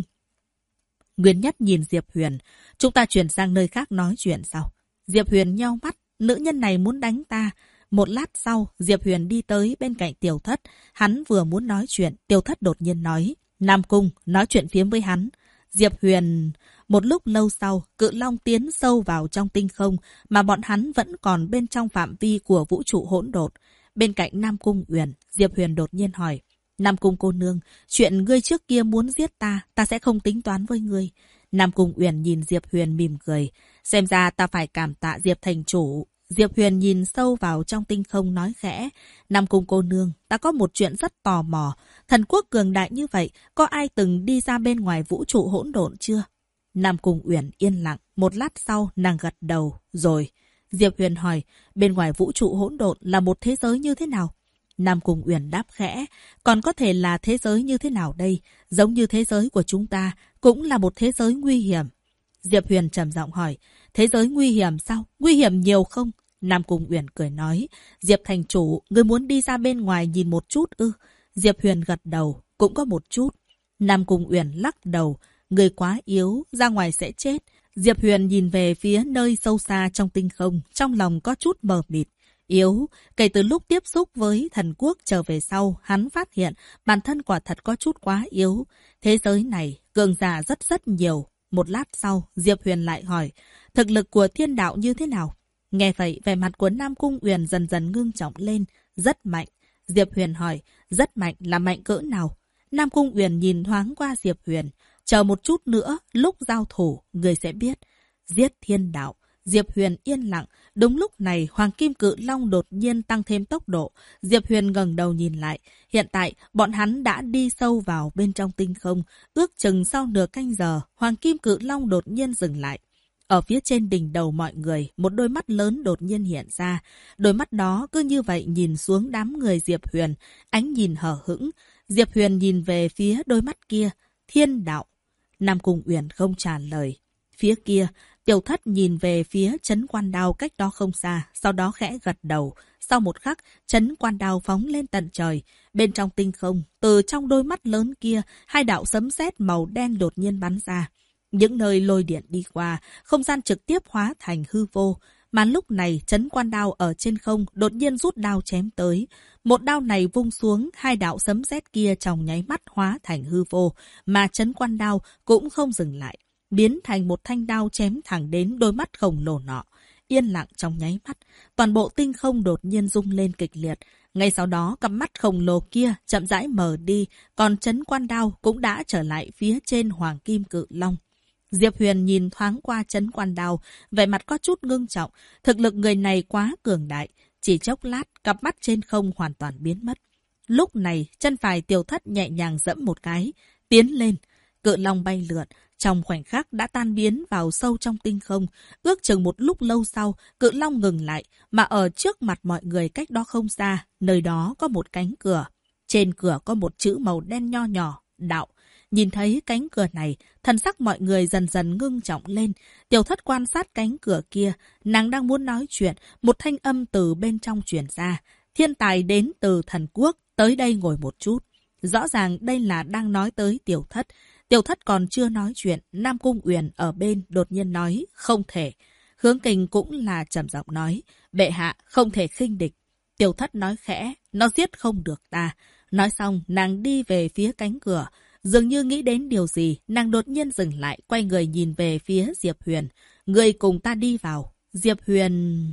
Nguyên Nhất nhìn Diệp Huyền. Chúng ta chuyển sang nơi khác nói chuyện sao? Diệp Huyền nheo mắt. Nữ nhân này muốn đánh ta. Một lát sau, Diệp Huyền đi tới bên cạnh Tiểu Thất. Hắn vừa muốn nói chuyện, Tiểu Thất đột nhiên nói. Nam Cung, nói chuyện phiếm với hắn. Diệp Huyền... Một lúc lâu sau, Cự Long tiến sâu vào trong tinh không, mà bọn hắn vẫn còn bên trong phạm vi của vũ trụ hỗn độn. Bên cạnh Nam Cung Uyển, Diệp Huyền đột nhiên hỏi. Nam Cung cô nương, chuyện ngươi trước kia muốn giết ta sẽ không tính toán với ngươi. Nam Cung Uyển nhìn Diệp Huyền mỉm cười. Xem ra ta phải cảm tạ Diệp thành chủ. Diệp Huyền nhìn sâu vào trong tinh không nói khẽ. Nam Cung cô nương, ta có một chuyện rất tò mò. Thần quốc cường đại như vậy, có ai từng đi ra bên ngoài vũ trụ hỗn độn chưa? Nam Cung Uyển yên lặng. Một lát sau, nàng gật đầu. Rồi. Diệp Huyền hỏi, bên ngoài vũ trụ hỗn độn là một thế giới như thế nào? Nam Cung Uyển đáp khẽ. Còn có thể là thế giới như thế nào đây? Giống như thế giới của chúng ta, cũng là một thế giới nguy hiểm. Diệp Huyền trầm giọng hỏi. Thế giới nguy hiểm sao? Nguy hiểm nhiều không? Nam Cung Uyển cười nói. Diệp thành chủ, ngươi muốn đi ra bên ngoài nhìn một chút ư? Diệp Huyền gật đầu. Cũng có một chút. Nam Cung Uyển lắc đầu. Người quá yếu, ra ngoài sẽ chết. Diệp Huyền nhìn về phía nơi sâu xa trong tinh không, trong lòng có chút mờ mịt. Yếu, kể từ lúc tiếp xúc với thần quốc trở về sau, hắn phát hiện bản thân quả thật có chút quá yếu. Thế giới này, cường giả rất nhiều. Một lát sau, Diệp Huyền lại hỏi, thực lực của thiên đạo như thế nào? Nghe vậy, vẻ mặt của Nam Cung Uyển dần dần ngưng trọng lên. Rất mạnh. Diệp Huyền hỏi, rất mạnh là mạnh cỡ nào? Nam Cung Uyển nhìn thoáng qua Diệp Huyền. Chờ một chút nữa, lúc giao thủ, người sẽ biết. Giết thiên đạo. Diệp Huyền yên lặng. Đúng lúc này, Hoàng Kim Cự Long đột nhiên tăng thêm tốc độ. Diệp Huyền ngẩng đầu nhìn lại. Hiện tại, bọn hắn đã đi sâu vào bên trong tinh không. Ước chừng sau nửa canh giờ, Hoàng Kim Cự Long đột nhiên dừng lại. Ở phía trên đỉnh đầu mọi người, một đôi mắt lớn đột nhiên hiện ra. Đôi mắt đó cứ như vậy nhìn xuống đám người Diệp Huyền. Ánh nhìn hờ hững. Diệp Huyền nhìn về phía đôi mắt kia. Thiên đạo. Nam Cung Uyển không trả lời. Phía kia, Tiểu Thất nhìn về phía Trấn Quan Đao cách đó không xa, sau đó khẽ gật đầu. Sau một khắc, Trấn Quan Đao phóng lên tận trời. Bên trong tinh không, từ trong đôi mắt lớn kia, hai đạo sấm sét màu đen đột nhiên bắn ra. Những nơi lôi điện đi qua, không gian trực tiếp hóa thành hư vô. Mà lúc này, Trấn Quan Đao ở trên không đột nhiên rút đao chém tới. Một đao này vung xuống, hai đạo sấm sét kia trong nháy mắt hóa thành hư vô. Mà Trấn Quan Đao cũng không dừng lại, biến thành một thanh đao chém thẳng đến đôi mắt khổng lồ nọ. Yên lặng trong nháy mắt, toàn bộ tinh không đột nhiên rung lên kịch liệt. Ngay sau đó, cặp mắt khổng lồ kia chậm rãi mở đi, còn Trấn Quan Đao cũng đã trở lại phía trên Hoàng Kim Cự Long. Diệp Huyền nhìn thoáng qua Trấn Quan Đao, vẻ mặt có chút ngưng trọng. Thực lực người này quá cường đại. Chỉ chốc lát, cặp mắt trên không hoàn toàn biến mất. Lúc này, chân phải Tiểu Thất nhẹ nhàng giẫm một cái, tiến lên. Cự Long bay lượn, trong khoảnh khắc đã tan biến vào sâu trong tinh không. Ước chừng một lúc lâu sau, Cự Long ngừng lại, mà ở trước mặt mọi người cách đó không xa, nơi đó có một cánh cửa. Trên cửa có một chữ màu đen nho nhỏ, đạo. Nhìn thấy cánh cửa này, thần sắc mọi người dần dần ngưng trọng lên. Tiểu Thất quan sát cánh cửa kia, nàng đang muốn nói chuyện, một thanh âm từ bên trong truyền ra. Thiên tài đến từ thần quốc, tới đây ngồi một chút. Rõ ràng đây là đang nói tới Tiểu Thất. Tiểu Thất còn chưa nói chuyện, Nam Cung Uyển ở bên đột nhiên nói, không thể. Hướng Kình cũng là trầm giọng nói, bệ hạ không thể khinh địch. Tiểu Thất nói khẽ, nó giết không được ta. Nói xong, nàng đi về phía cánh cửa. Dường như nghĩ đến điều gì, nàng đột nhiên dừng lại, quay người nhìn về phía Diệp Huyền. Người cùng ta đi vào. Diệp Huyền...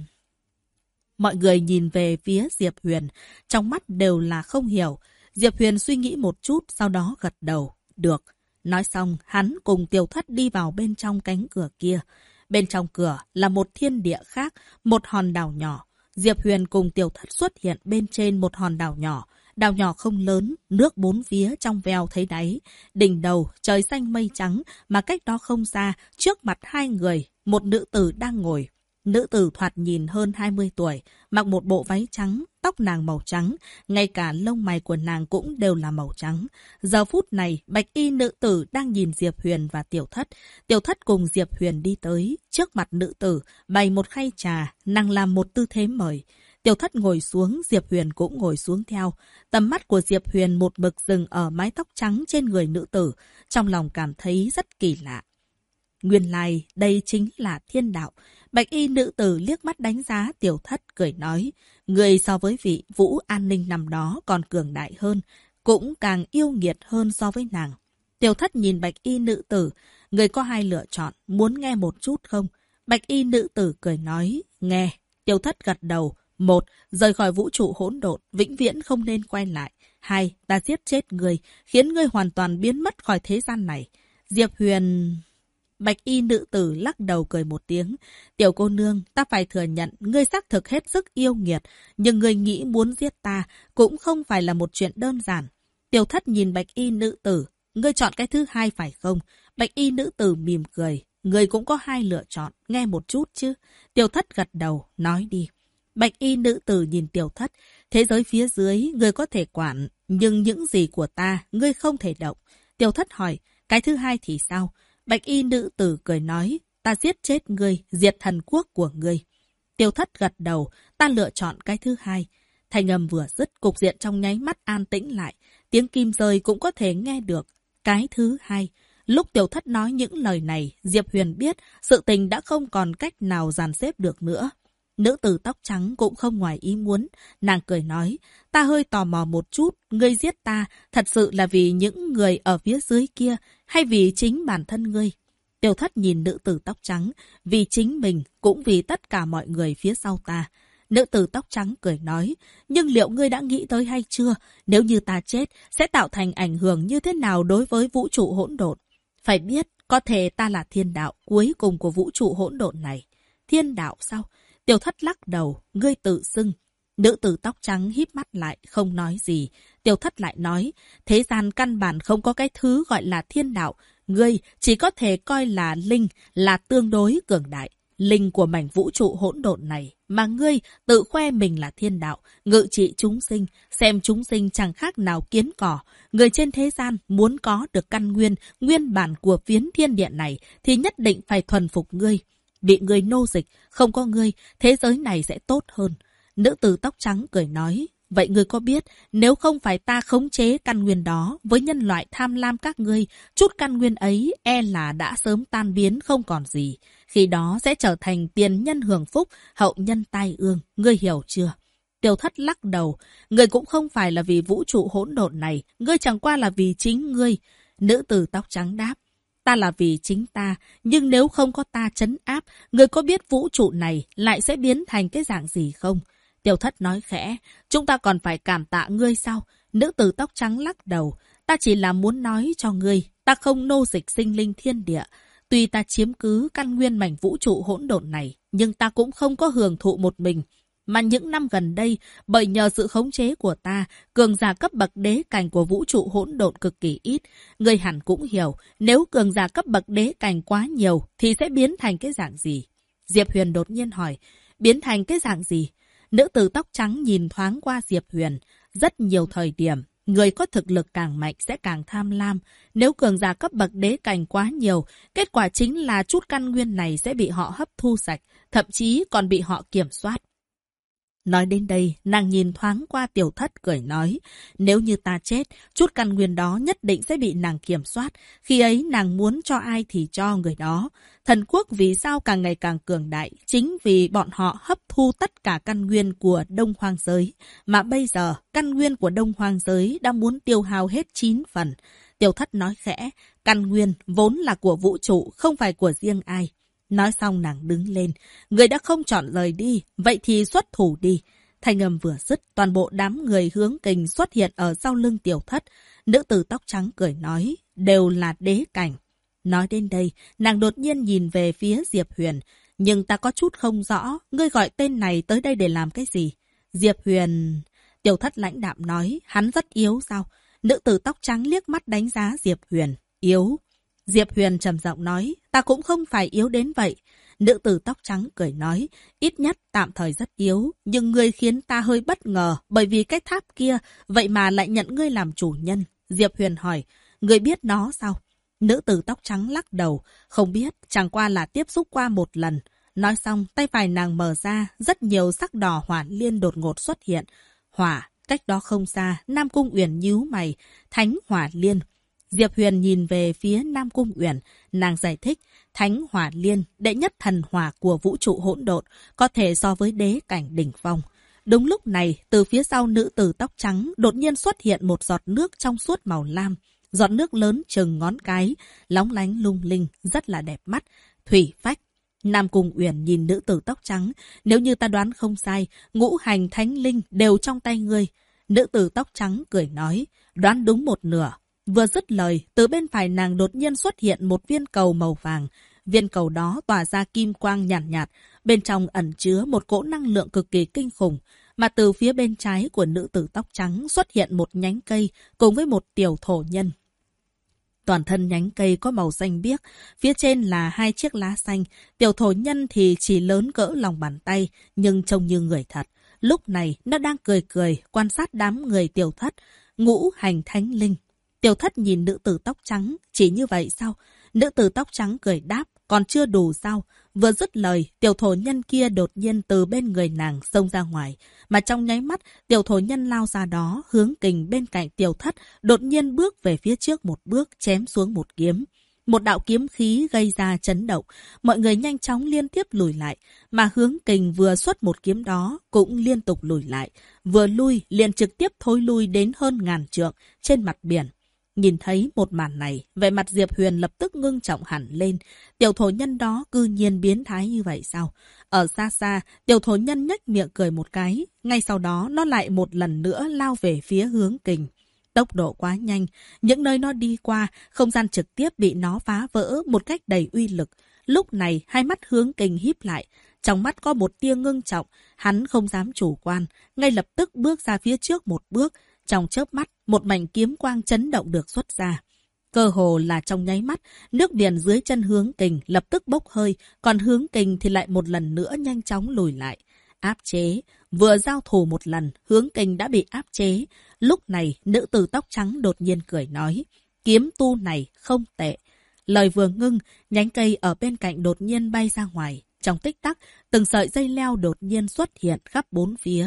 Mọi người nhìn về phía Diệp Huyền, trong mắt đều là không hiểu. Diệp Huyền suy nghĩ một chút, sau đó gật đầu. Được. Nói xong, hắn cùng Tiểu Thất đi vào bên trong cánh cửa kia. Bên trong cửa là một thiên địa khác, một hòn đảo nhỏ. Diệp Huyền cùng Tiểu Thất xuất hiện bên trên một hòn đảo nhỏ. Đảo nhỏ không lớn, nước bốn phía trong veo thấy đáy. Đỉnh đầu, trời xanh mây trắng, mà cách đó không xa, trước mặt hai người, một nữ tử đang ngồi. Nữ tử thoạt nhìn hơn 20 tuổi, mặc một bộ váy trắng, tóc nàng màu trắng, ngay cả lông mày của nàng cũng đều là màu trắng. Giờ phút này, bạch y nữ tử đang nhìn Diệp Huyền và Tiểu Thất. Tiểu Thất cùng Diệp Huyền đi tới, trước mặt nữ tử, bày một khay trà, nàng làm một tư thế mời. Tiểu Thất ngồi xuống, Diệp Huyền cũng ngồi xuống theo. Tầm mắt của Diệp Huyền một mực dừng ở mái tóc trắng trên người nữ tử, trong lòng cảm thấy rất kỳ lạ. Nguyên lai, đây chính là thiên đạo. Bạch y nữ tử liếc mắt đánh giá Tiểu Thất, cười nói, người so với vị Vũ An Ninh năm đó còn cường đại hơn, cũng càng yêu nghiệt hơn so với nàng. Tiểu Thất nhìn bạch y nữ tử, người có hai lựa chọn, muốn nghe một chút không? Bạch y nữ tử cười nói, nghe. Tiểu Thất gật đầu. 1. Rời khỏi vũ trụ hỗn độn, vĩnh viễn không nên quay lại. 2. Ta giết chết ngươi, khiến ngươi hoàn toàn biến mất khỏi thế gian này. Diệp Huyền... Bạch y nữ tử lắc đầu cười một tiếng. Tiểu cô nương, ta phải thừa nhận, ngươi xác thực hết sức yêu nghiệt, nhưng ngươi nghĩ muốn giết ta cũng không phải là một chuyện đơn giản. Tiểu Thất nhìn bạch y nữ tử, ngươi chọn cái thứ hai phải không? Bạch y nữ tử mỉm cười, ngươi cũng có hai lựa chọn, nghe một chút chứ. Tiểu Thất gật đầu, nói đi. Bạch y nữ tử nhìn Tiểu Thất, thế giới phía dưới ngươi có thể quản, nhưng những gì của ta ngươi không thể động. Tiểu Thất hỏi, cái thứ hai thì sao? Bạch y nữ tử cười nói, ta giết chết ngươi, diệt thần quốc của ngươi. Tiểu Thất gật đầu, ta lựa chọn cái thứ hai. Thanh âm vừa dứt, cục diện trong nháy mắt an tĩnh lại, tiếng kim rơi cũng có thể nghe được. Cái thứ hai. Lúc Tiểu Thất nói những lời này, Diệp Huyền biết sự tình đã không còn cách nào dàn xếp được nữa. Nữ tử tóc trắng cũng không ngoài ý muốn. Nàng cười nói, ta hơi tò mò một chút, ngươi giết ta thật sự là vì những người ở phía dưới kia hay vì chính bản thân ngươi? Tiểu Thất nhìn nữ tử tóc trắng, vì chính mình cũng vì tất cả mọi người phía sau ta. Nữ tử tóc trắng cười nói, nhưng liệu ngươi đã nghĩ tới hay chưa? Nếu như ta chết, sẽ tạo thành ảnh hưởng như thế nào đối với vũ trụ hỗn độn? Phải biết, có thể ta là thiên đạo cuối cùng của vũ trụ hỗn độn này. Thiên đạo sao? Tiểu Thất lắc đầu, ngươi tự xưng. Nữ tử tóc trắng híp mắt lại, không nói gì. Tiểu Thất lại nói, thế gian căn bản không có cái thứ gọi là thiên đạo. Ngươi chỉ có thể coi là linh, là tương đối cường đại. Linh của mảnh vũ trụ hỗn độn này, mà ngươi tự khoe mình là thiên đạo, ngự trị chúng sinh, xem chúng sinh chẳng khác nào kiến cỏ. Người trên thế gian muốn có được căn nguyên, nguyên bản của phiến thiên địa này, thì nhất định phải thuần phục ngươi. Bị ngươi nô dịch, không có ngươi, thế giới này sẽ tốt hơn. Nữ tử tóc trắng cười nói, vậy ngươi có biết, nếu không phải ta khống chế căn nguyên đó, với nhân loại tham lam các ngươi, chút căn nguyên ấy e là đã sớm tan biến không còn gì. Khi đó sẽ trở thành tiền nhân hưởng phúc, hậu nhân tai ương, ngươi hiểu chưa? Tiểu Thất lắc đầu, ngươi cũng không phải là vì vũ trụ hỗn độn này, ngươi chẳng qua là vì chính ngươi. Nữ tử tóc trắng đáp, ta là vì chính ta, nhưng nếu không có ta trấn áp, ngươi có biết vũ trụ này lại sẽ biến thành cái dạng gì không? Tiểu Thất nói khẽ, chúng ta còn phải cảm tạ ngươi sao? Nữ tử tóc trắng lắc đầu, ta chỉ là muốn nói cho ngươi, ta không nô dịch sinh linh thiên địa. Tuy ta chiếm cứ căn nguyên mảnh vũ trụ hỗn độn này, nhưng ta cũng không có hưởng thụ một mình. Mà những năm gần đây, bởi nhờ sự khống chế của ta, cường giả cấp bậc đế cảnh của vũ trụ hỗn độn cực kỳ ít. Ngươi hẳn cũng hiểu, nếu cường giả cấp bậc đế cảnh quá nhiều, thì sẽ biến thành cái dạng gì? Diệp Huyền đột nhiên hỏi, biến thành cái dạng gì? Nữ tử tóc trắng nhìn thoáng qua Diệp Huyền. Rất nhiều thời điểm, người có thực lực càng mạnh sẽ càng tham lam. Nếu cường giả cấp bậc đế cảnh quá nhiều, kết quả chính là chút căn nguyên này sẽ bị họ hấp thu sạch, thậm chí còn bị họ kiểm soát. Nói đến đây, nàng nhìn thoáng qua Tiểu Thất cười nói, nếu như ta chết, chút căn nguyên đó nhất định sẽ bị nàng kiểm soát. Khi ấy nàng muốn cho ai thì cho người đó. Thần quốc vì sao càng ngày càng cường đại? Chính vì bọn họ hấp thu tất cả căn nguyên của Đông Hoang giới. Mà bây giờ, căn nguyên của Đông Hoang giới đã muốn tiêu hao hết 9 phần. Tiểu Thất nói khẽ, căn nguyên vốn là của vũ trụ, không phải của riêng ai. Nói xong nàng đứng lên. Người đã không chọn rời đi, vậy thì xuất thủ đi. Thanh âm vừa dứt, toàn bộ đám người hướng kình xuất hiện ở sau lưng Tiểu Thất. Nữ tử tóc trắng cười nói, đều là đế cảnh. Nói đến đây, nàng đột nhiên nhìn về phía Diệp Huyền. Nhưng ta có chút không rõ, ngươi gọi tên này tới đây để làm cái gì? Diệp Huyền... Tiểu Thất lãnh đạm nói, hắn rất yếu sao? Nữ tử tóc trắng liếc mắt đánh giá Diệp Huyền. Yếu. Diệp Huyền trầm giọng nói, ta cũng không phải yếu đến vậy. Nữ tử tóc trắng cười nói, ít nhất tạm thời rất yếu, nhưng ngươi khiến ta hơi bất ngờ bởi vì cái tháp kia, vậy mà lại nhận ngươi làm chủ nhân. Diệp Huyền hỏi, ngươi biết nó sao? Nữ tử tóc trắng lắc đầu, không biết, chẳng qua là tiếp xúc qua một lần. Nói xong, tay phải nàng mở ra, rất nhiều sắc đỏ hỏa liên đột ngột xuất hiện. Hỏa, cách đó không xa, Nam Cung Uyển nhíu mày, thánh hỏa liên. Diệp Huyền nhìn về phía Nam Cung Uyển, nàng giải thích, thánh hỏa liên, đệ nhất thần hỏa của vũ trụ hỗn độn, có thể so với đế cảnh đỉnh phong. Đúng lúc này, từ phía sau nữ tử tóc trắng đột nhiên xuất hiện một giọt nước trong suốt màu lam. Giọt nước lớn chừng ngón cái, lóng lánh lung linh, rất là đẹp mắt. Thủy phách. Nam Cung Uyển nhìn nữ tử tóc trắng, nếu như ta đoán không sai, ngũ hành thánh linh đều trong tay ngươi. Nữ tử tóc trắng cười nói, đoán đúng một nửa. Vừa dứt lời, từ bên phải nàng đột nhiên xuất hiện một viên cầu màu vàng. Viên cầu đó tỏa ra kim quang nhàn nhạt, bên trong ẩn chứa một cỗ năng lượng cực kỳ kinh khủng. Mà từ phía bên trái của nữ tử tóc trắng xuất hiện một nhánh cây cùng với một tiểu thổ nhân. Toàn thân nhánh cây có màu xanh biếc, phía trên là 2 chiếc lá xanh, tiểu thổ nhân thì chỉ lớn cỡ lòng bàn tay, nhưng trông như người thật. Lúc này, nó đang cười cười, quan sát đám người tiểu thất, ngũ hành thánh linh. Tiểu thất nhìn nữ tử tóc trắng, chỉ như vậy sao? Nữ tử tóc trắng cười đáp, còn chưa đủ sao? Vừa dứt lời, tiểu thổ nhân kia đột nhiên từ bên người nàng xông ra ngoài. Mà trong nháy mắt, tiểu thổ nhân lao ra đó, hướng kình bên cạnh tiểu thất, đột nhiên bước về phía trước một bước, chém xuống một kiếm. Một đạo kiếm khí gây ra chấn động, mọi người nhanh chóng liên tiếp lùi lại, mà hướng kình vừa xuất một kiếm đó cũng liên tục lùi lại. Vừa lui, liền trực tiếp thối lui đến hơn 1000 trượng trên mặt biển. Nhìn thấy một màn này, vẻ mặt Diệp Huyền lập tức ngưng trọng hẳn lên. Tiểu thổ nhân đó cư nhiên biến thái như vậy sao? Ở xa xa, tiểu thổ nhân nhếch miệng cười một cái. Ngay sau đó, nó lại một lần nữa lao về phía hướng kình. Tốc độ quá nhanh, những nơi nó đi qua, không gian trực tiếp bị nó phá vỡ một cách đầy uy lực. Lúc này, hai mắt hướng kình híp lại. Trong mắt có một tia ngưng trọng, hắn không dám chủ quan, ngay lập tức bước ra phía trước một bước. Trong chớp mắt, một mảnh kiếm quang chấn động được xuất ra. Cơ hồ là trong nháy mắt, nước biển dưới chân hướng kình lập tức bốc hơi, còn hướng kình thì lại một lần nữa nhanh chóng lùi lại. Áp chế, vừa giao thủ một lần, hướng kình đã bị áp chế. Lúc này, nữ tử tóc trắng đột nhiên cười nói, kiếm tu này không tệ. Lời vừa ngưng, nhánh cây ở bên cạnh đột nhiên bay ra ngoài. Trong tích tắc, từng sợi dây leo đột nhiên xuất hiện khắp bốn phía.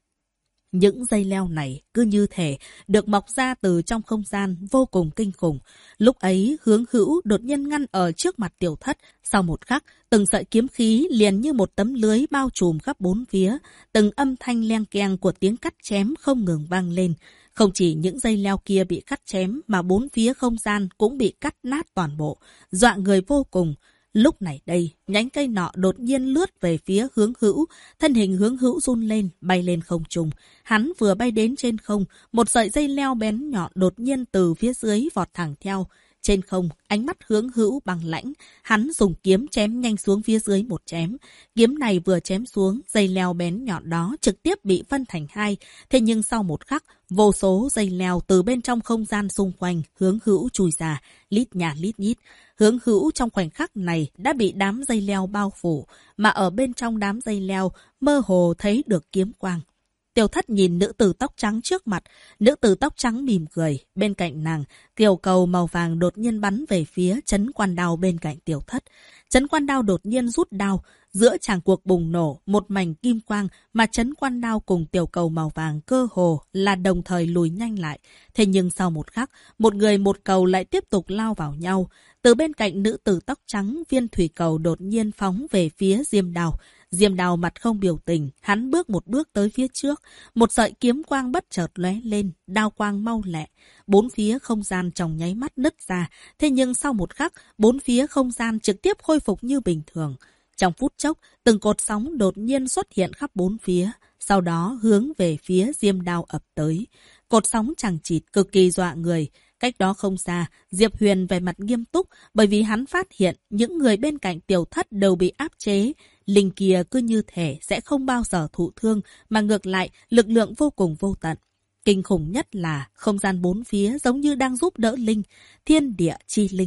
Những dây leo này cứ như thể được mọc ra từ trong không gian vô cùng kinh khủng. Lúc ấy hướng hữu đột nhiên ngăn ở trước mặt tiểu thất. Sau một khắc, từng sợi kiếm khí liền như một tấm lưới bao trùm khắp bốn phía. Từng âm thanh leng keng của tiếng cắt chém không ngừng vang lên. Không chỉ những dây leo kia bị cắt chém mà bốn phía không gian cũng bị cắt nát toàn bộ. Dọa người vô cùng. Lúc này đây, nhánh cây nọ đột nhiên lướt về phía hướng hữu, thân hình hướng hữu run lên, bay lên không trung. Hắn vừa bay đến trên không, một sợi dây leo bén nhọn đột nhiên từ phía dưới vọt thẳng theo. Trên không, ánh mắt hướng hữu bằng lãnh, hắn dùng kiếm chém nhanh xuống phía dưới một chém. Kiếm này vừa chém xuống, dây leo bén nhọn đó trực tiếp bị phân thành hai. Thế nhưng sau một khắc, vô số dây leo từ bên trong không gian xung quanh hướng hữu chui ra, lít nhà lít nhít. Hướng hữu trong khoảnh khắc này đã bị đám dây leo bao phủ, mà ở bên trong đám dây leo mơ hồ thấy được kiếm quang. Tiểu thất nhìn nữ tử tóc trắng trước mặt, nữ tử tóc trắng mỉm cười, bên cạnh nàng, kiều cầu màu vàng đột nhiên bắn về phía trấn quan đao bên cạnh tiểu thất. Trấn quan đao đột nhiên rút đao, giữa tràng cuộc bùng nổ, một mảnh kim quang mà trấn quan đao cùng tiểu cầu màu vàng cơ hồ là đồng thời lùi nhanh lại. Thế nhưng sau một khắc, một người một cầu lại tiếp tục lao vào nhau. Từ bên cạnh nữ tử tóc trắng, viên thủy cầu đột nhiên phóng về phía Diêm Đào. Diêm Đào mặt không biểu tình, hắn bước một bước tới phía trước. Một sợi kiếm quang bất chợt lóe lên, đao quang mau lẹ. Bốn phía không gian trong nháy mắt nứt ra. Thế nhưng sau một khắc, bốn phía không gian trực tiếp khôi phục như bình thường. Trong phút chốc, từng cột sóng đột nhiên xuất hiện khắp bốn phía. Sau đó hướng về phía Diêm Đào ập tới. Cột sóng chằng chịt cực kỳ dọa người. Cách đó không xa, Diệp Huyền về mặt nghiêm túc bởi vì hắn phát hiện những người bên cạnh tiểu thất đều bị áp chế. Linh kia cứ như thể sẽ không bao giờ thụ thương mà ngược lại lực lượng vô cùng vô tận. Kinh khủng nhất là không gian bốn phía giống như đang giúp đỡ Linh, thiên địa chi linh.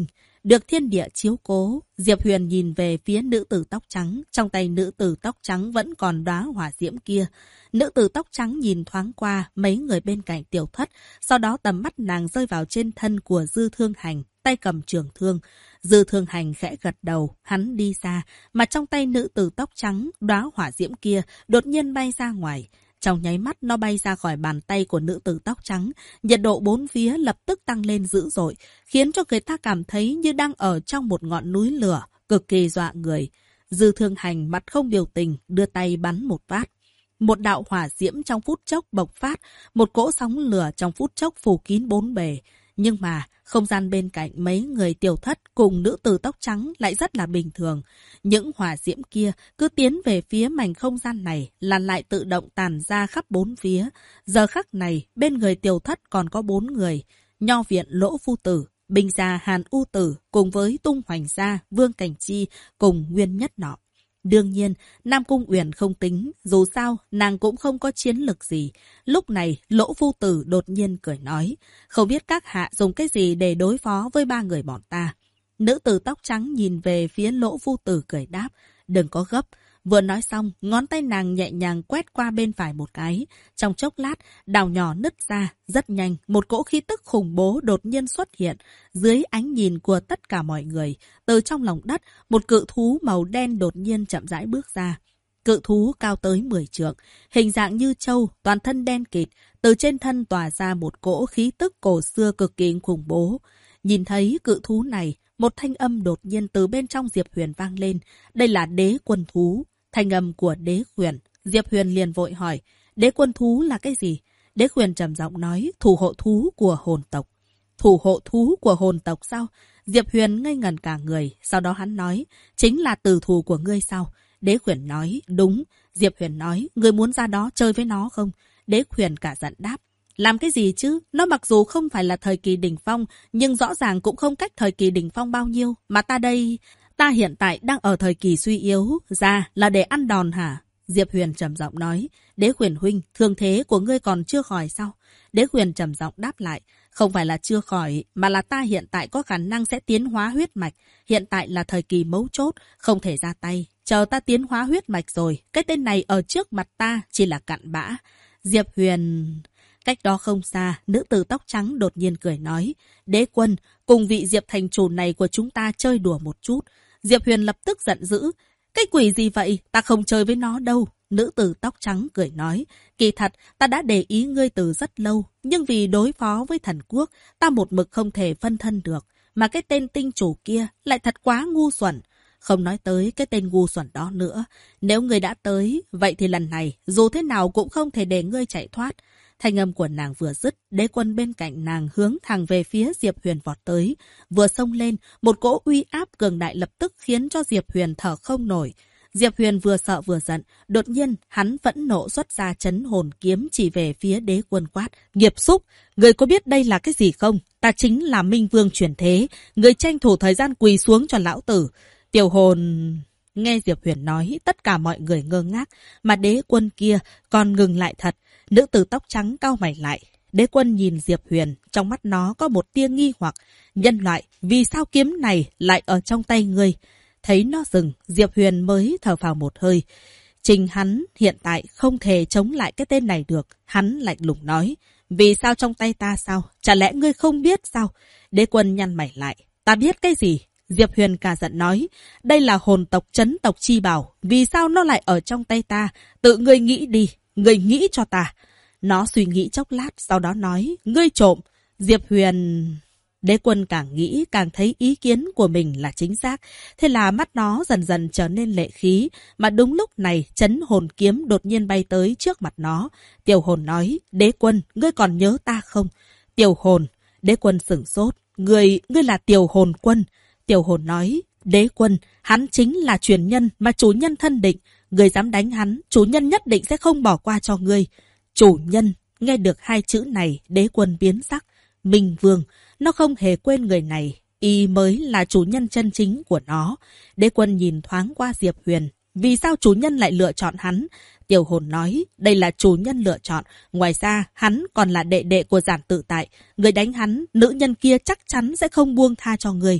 được thiên địa chiếu cố. Diệp Huyền nhìn về phía nữ tử tóc trắng, trong tay nữ tử tóc trắng vẫn còn đóa hỏa diễm kia. Nữ tử tóc trắng nhìn thoáng qua mấy người bên cạnh Tiểu Thất, sau đó tầm mắt nàng rơi vào trên thân của Dư Thương Hành, tay cầm trường thương. Dư Thương Hành khẽ gật đầu, hắn đi xa, mà trong tay nữ tử tóc trắng, đóa hỏa diễm kia đột nhiên bay ra ngoài. Trong nháy mắt nó bay ra khỏi bàn tay của nữ tử tóc trắng, nhiệt độ bốn phía lập tức tăng lên dữ dội, khiến cho người ta cảm thấy như đang ở trong một ngọn núi lửa, cực kỳ dọa người. Dư Thương Hành mặt không biểu tình, đưa tay bắn một phát. Một đạo hỏa diễm trong phút chốc bộc phát, một cỗ sóng lửa trong phút chốc phủ kín bốn bề. Nhưng mà, không gian bên cạnh mấy người Tiểu Thất cùng nữ tử tóc trắng lại rất là bình thường. Những hỏa diễm kia cứ tiến về phía mảnh không gian này là lại tự động tàn ra khắp bốn phía. Giờ khắc này, bên người Tiểu Thất còn có 4 người. Nho viện Lỗ Phu Tử, Bình gia Hàn U Tử cùng với Tung Hoành gia Vương Cảnh Chi cùng Nguyên Nhất Nọ. Đương nhiên, Nam Cung Uyển không tính, dù sao, nàng cũng không có chiến lực gì. Lúc này, Lỗ Phu Tử đột nhiên cười nói, không biết các hạ dùng cái gì để đối phó với 3 người bọn ta. Nữ tử tóc trắng nhìn về phía Lỗ Phu Tử cười đáp, đừng có gấp. Vừa nói xong, ngón tay nàng nhẹ nhàng quét qua bên phải một cái. Trong chốc lát, đào nhỏ nứt ra, rất nhanh, một cỗ khí tức khủng bố đột nhiên xuất hiện. Dưới ánh nhìn của tất cả mọi người, từ trong lòng đất, một cự thú màu đen đột nhiên chậm rãi bước ra. Cự thú cao tới 10 trượng, hình dạng như trâu, toàn thân đen kịt, từ trên thân tỏa ra một cỗ khí tức cổ xưa cực kỳ khủng bố. Nhìn thấy cự thú này, một thanh âm đột nhiên từ bên trong Diệp Huyền vang lên. Đây là đế quân thú. Thanh âm của đế Huyền. Diệp Huyền liền vội hỏi, đế quân thú là cái gì? Đế Huyền trầm giọng nói, thủ hộ thú của hồn tộc. Thủ hộ thú của hồn tộc sao? Diệp Huyền ngây ngẩn cả người. Sau đó hắn nói, chính là tử thủ của ngươi sao? Đế Huyền nói, đúng. Diệp Huyền nói, ngươi muốn ra đó chơi với nó không? Đế Huyền cả giận đáp, làm cái gì chứ? Nó mặc dù không phải là thời kỳ đỉnh phong, nhưng rõ ràng cũng không cách thời kỳ đỉnh phong bao nhiêu. Mà ta đây, ta hiện tại đang ở thời kỳ suy yếu, ra là để ăn đòn hả? Diệp Huyền trầm giọng nói, Đế Huyền huynh, thương thế của ngươi còn chưa khỏi sao? Đế Huyền trầm giọng đáp lại, không phải là chưa khỏi, mà là ta hiện tại có khả năng sẽ tiến hóa huyết mạch. Hiện tại là thời kỳ mấu chốt, không thể ra tay. Chờ ta tiến hóa huyết mạch rồi, cái tên này ở trước mặt ta chỉ là cặn bã. Diệp Huyền... Cách đó không xa, nữ tử tóc trắng đột nhiên cười nói, đế quân, cùng vị Diệp thành chủ này của chúng ta chơi đùa một chút. Diệp Huyền lập tức giận dữ, cái quỷ gì vậy, ta không chơi với nó đâu. Nữ tử tóc trắng cười nói, kỳ thật, ta đã để ý ngươi từ rất lâu, nhưng vì đối phó với thần quốc, ta một mực không thể phân thân được, mà cái tên tinh chủ kia lại thật quá ngu xuẩn. Không nói tới cái tên ngu xuẩn đó nữa, nếu ngươi đã tới, vậy thì lần này, dù thế nào cũng không thể để ngươi chạy thoát. Thanh âm của nàng vừa dứt, đế quân bên cạnh nàng hướng thẳng về phía Diệp Huyền vọt tới. Vừa xông lên, một cỗ uy áp cường đại lập tức khiến cho Diệp Huyền thở không nổi. Diệp Huyền vừa sợ vừa giận, đột nhiên hắn phẫn nộ xuất ra trấn hồn kiếm chỉ về phía đế quân quát. Nghiệp xúc, người có biết đây là cái gì không? Ta chính là Minh Vương chuyển thế, người tranh thủ thời gian quỳ xuống cho lão tử. Tiểu hồn... Nghe Diệp Huyền nói, tất cả mọi người ngơ ngác, mà đế quân kia còn ngừng lại thật. Nữ tử tóc trắng cau mày lại. Đế quân nhìn Diệp Huyền, trong mắt nó có một tia nghi hoặc. Nhân loại, vì sao kiếm này lại ở trong tay ngươi? Thấy nó dừng, Diệp Huyền mới thở phào một hơi. Trình hắn hiện tại không thể chống lại cái tên này được. Hắn lạnh lùng nói, vì sao trong tay ta sao? Chả lẽ ngươi không biết sao? Đế quân nhăn mày lại, ta biết cái gì? Diệp Huyền cả giận nói, đây là hồn tộc trấn tộc chi bảo, vì sao nó lại ở trong tay ta? Tự ngươi nghĩ đi, ngươi nghĩ cho ta. Nó suy nghĩ chốc lát, sau đó nói, ngươi trộm. Diệp Huyền... Đế quân càng nghĩ càng thấy ý kiến của mình là chính xác, thế là mắt nó dần dần trở nên lệ khí, mà đúng lúc này trấn hồn kiếm đột nhiên bay tới trước mặt nó. Tiểu hồn nói, đế quân, ngươi còn nhớ ta không? Tiểu hồn, đế quân sửng sốt, ngươi là tiểu hồn quân. Tiểu hồn nói, đế quân, hắn chính là truyền nhân mà chủ nhân thân định. Ngươi dám đánh hắn, chủ nhân nhất định sẽ không bỏ qua cho ngươi. Chủ nhân, nghe được hai chữ này, đế quân biến sắc. Minh Vương, nó không hề quên người này, y mới là chủ nhân chân chính của nó. Đế quân nhìn thoáng qua Diệp Huyền. Vì sao chủ nhân lại lựa chọn hắn? Tiểu hồn nói, đây là chủ nhân lựa chọn. Ngoài ra, hắn còn là đệ đệ của Giản Tự Tại. Người đánh hắn, nữ nhân kia chắc chắn sẽ không buông tha cho người.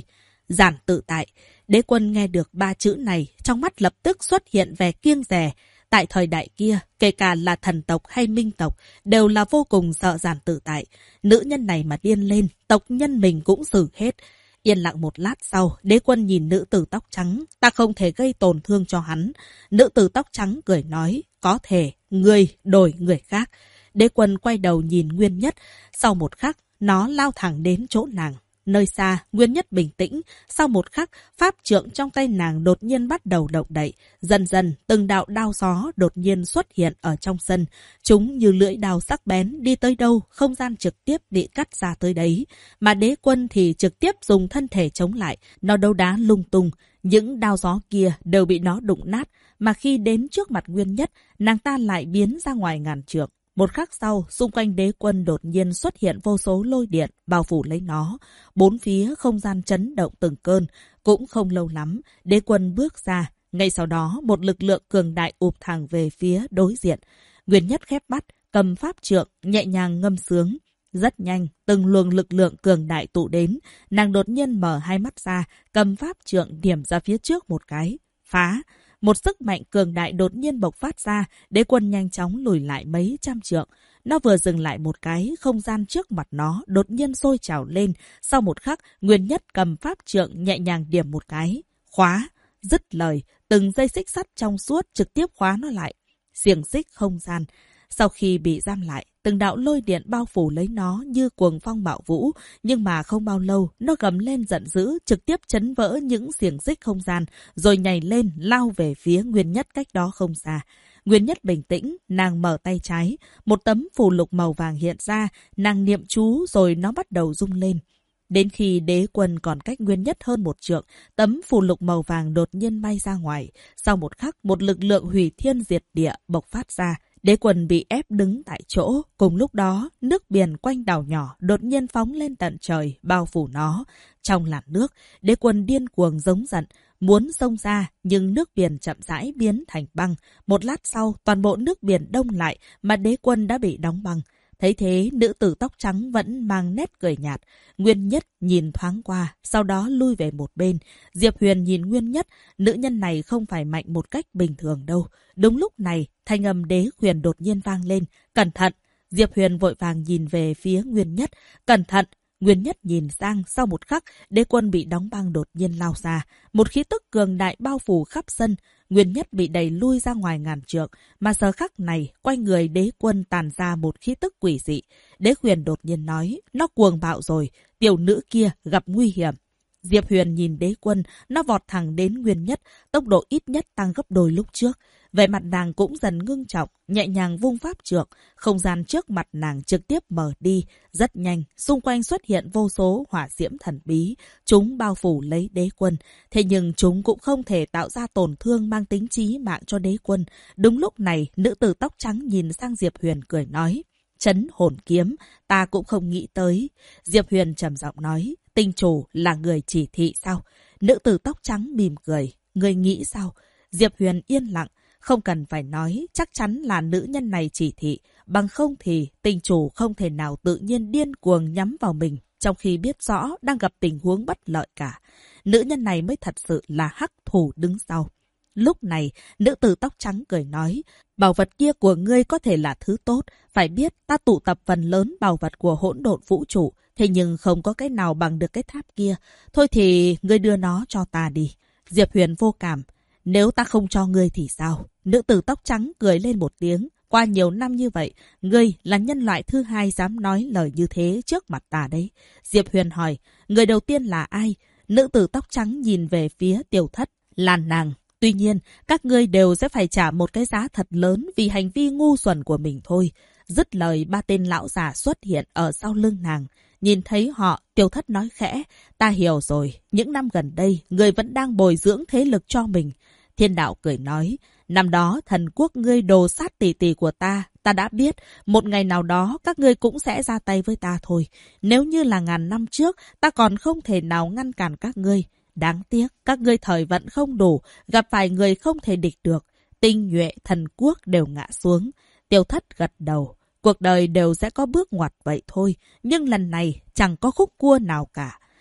Giản tự tại. Đế quân nghe được 3 chữ này, trong mắt lập tức xuất hiện vẻ kiêng dè. Tại thời đại kia, kể cả là thần tộc hay minh tộc, đều là vô cùng sợ giản tự tại. Nữ nhân này mà điên lên, tộc nhân mình cũng xử hết. Yên lặng một lát sau, đế quân nhìn nữ tử tóc trắng, ta không thể gây tổn thương cho hắn. Nữ tử tóc trắng cười nói, có thể, ngươi đổi người khác. Đế quân quay đầu nhìn Nguyên Nhất, sau một khắc, nó lao thẳng đến chỗ nàng. Nơi xa, Nguyên Nhất bình tĩnh, sau một khắc, pháp trượng trong tay nàng đột nhiên bắt đầu động đậy. Dần dần, từng đạo đao gió đột nhiên xuất hiện ở trong sân. Chúng như lưỡi đao sắc bén, đi tới đâu, không gian trực tiếp bị cắt ra tới đấy. Mà đế quân thì trực tiếp dùng thân thể chống lại, nó đấu đá lung tung. Những đao gió kia đều bị nó đụng nát, mà khi đến trước mặt Nguyên Nhất, nàng ta lại biến ra ngoài ngàn trượng. Một khắc sau, xung quanh đế quân đột nhiên xuất hiện vô số lôi điện, bao phủ lấy nó. Bốn phía không gian chấn động từng cơn. Cũng không lâu lắm, đế quân bước ra. Ngay sau đó, một lực lượng cường đại ụp thẳng về phía đối diện. Nguyên Nhất khép mắt, cầm pháp trượng, nhẹ nhàng ngâm sướng. Rất nhanh, từng luồng lực lượng cường đại tụ đến. Nàng đột nhiên mở hai mắt ra, cầm pháp trượng điểm ra phía trước một cái. Phá! Một sức mạnh cường đại đột nhiên bộc phát ra, đế quân nhanh chóng lùi lại mấy trăm trượng. Nó vừa dừng lại một cái, không gian trước mặt nó đột nhiên sôi trào lên. Sau một khắc, Nguyên Nhất cầm pháp trượng nhẹ nhàng điểm một cái. Khóa! Dứt lời, từng dây xích sắt trong suốt trực tiếp khóa nó lại. Xiềng xích không gian. Sau khi bị giam lại, từng đạo lôi điện bao phủ lấy nó như cuồng phong bạo vũ. Nhưng mà không bao lâu, nó gầm lên giận dữ, trực tiếp chấn vỡ những xiềng xích không gian, rồi nhảy lên, lao về phía Nguyên Nhất cách đó không xa. Nguyên Nhất bình tĩnh, nàng mở tay trái. Một tấm phù lục màu vàng hiện ra, nàng niệm chú rồi nó bắt đầu rung lên. Đến khi đế quân còn cách Nguyên Nhất hơn một trượng, tấm phù lục màu vàng đột nhiên bay ra ngoài. Sau một khắc, một lực lượng hủy thiên diệt địa bộc phát ra. Đế quân bị ép đứng tại chỗ. Cùng lúc đó, nước biển quanh đảo nhỏ đột nhiên phóng lên tận trời, bao phủ nó. Trong làn nước, đế quân điên cuồng giống giận, muốn xông ra, nhưng nước biển chậm rãi biến thành băng. Một lát sau, toàn bộ nước biển đông lại, mà đế quân đã bị đóng băng. Thấy thế, nữ tử tóc trắng vẫn mang nét cười nhạt. Nguyên Nhất nhìn thoáng qua, sau đó lui về một bên. Diệp Huyền nhìn Nguyên Nhất, nữ nhân này không phải mạnh một cách bình thường đâu. Đúng lúc này, thanh âm đế huyền đột nhiên vang lên. Cẩn thận! Diệp Huyền vội vàng nhìn về phía Nguyên Nhất. Cẩn thận! Nguyên Nhất nhìn sang, sau một khắc, đế quân bị đóng băng đột nhiên lao ra. Một khí tức cường đại bao phủ khắp sân. Nguyên Nhất bị đẩy lui ra ngoài ngàn trượng, mà giờ khắc này, quanh người đế quân tàn ra một khí tức quỷ dị. Đế Huyền đột nhiên nói, nó cuồng bạo rồi, tiểu nữ kia gặp nguy hiểm. Diệp Huyền nhìn đế quân, nó vọt thẳng đến Nguyên Nhất, tốc độ ít nhất tăng gấp đôi lúc trước. Vẻ mặt nàng cũng dần ngưng trọng, nhẹ nhàng vung pháp trượng, không gian trước mặt nàng trực tiếp mở đi. Rất nhanh, xung quanh xuất hiện vô số hỏa diễm thần bí, chúng bao phủ lấy đế quân. Thế nhưng chúng cũng không thể tạo ra tổn thương mang tính chí mạng cho đế quân. Đúng lúc này, nữ tử tóc trắng nhìn sang Diệp Huyền cười nói, trấn hồn kiếm, ta cũng không nghĩ tới. Diệp Huyền trầm giọng nói, tinh chủ là người chỉ thị sao? Nữ tử tóc trắng mỉm cười, người nghĩ sao? Diệp Huyền yên lặng. Không cần phải nói, chắc chắn là nữ nhân này chỉ thị. Bằng không thì tinh chủ không thể nào tự nhiên điên cuồng nhắm vào mình, trong khi biết rõ đang gặp tình huống bất lợi cả. Nữ nhân này mới thật sự là hắc thủ đứng sau. Lúc này, nữ tử tóc trắng cười nói, bảo vật kia của ngươi có thể là thứ tốt. Phải biết, ta tụ tập phần lớn bảo vật của hỗn độn vũ trụ, thế nhưng không có cái nào bằng được cái tháp kia. Thôi thì, ngươi đưa nó cho ta đi. Diệp Huyền vô cảm. Nếu ta không cho ngươi thì sao? Nữ tử tóc trắng cười lên một tiếng. Qua nhiều năm như vậy, ngươi là nhân loại thứ hai dám nói lời như thế trước mặt ta đấy. Diệp Huyền hỏi, người đầu tiên là ai? Nữ tử tóc trắng nhìn về phía Tiểu Thất, là nàng. Tuy nhiên, các ngươi đều sẽ phải trả một cái giá thật lớn vì hành vi ngu xuẩn của mình thôi. Dứt lời, ba tên lão già xuất hiện ở sau lưng nàng. Nhìn thấy họ, Tiểu Thất nói khẽ, ta hiểu rồi, những năm gần đây, người vẫn đang bồi dưỡng thế lực cho mình. Thiên đạo cười nói, năm đó thần quốc ngươi đồ sát tỷ tỷ của ta đã biết, một ngày nào đó các ngươi cũng sẽ ra tay với ta thôi. Nếu như là ngàn năm trước, ta còn không thể nào ngăn cản các ngươi. Đáng tiếc, các ngươi thời vận không đủ, gặp phải người không thể địch được. Tinh nhuệ thần quốc đều ngã xuống. Tiểu Thất gật đầu. Cuộc đời đều sẽ có bước ngoặt vậy thôi, nhưng lần này chẳng có khúc cua nào cả.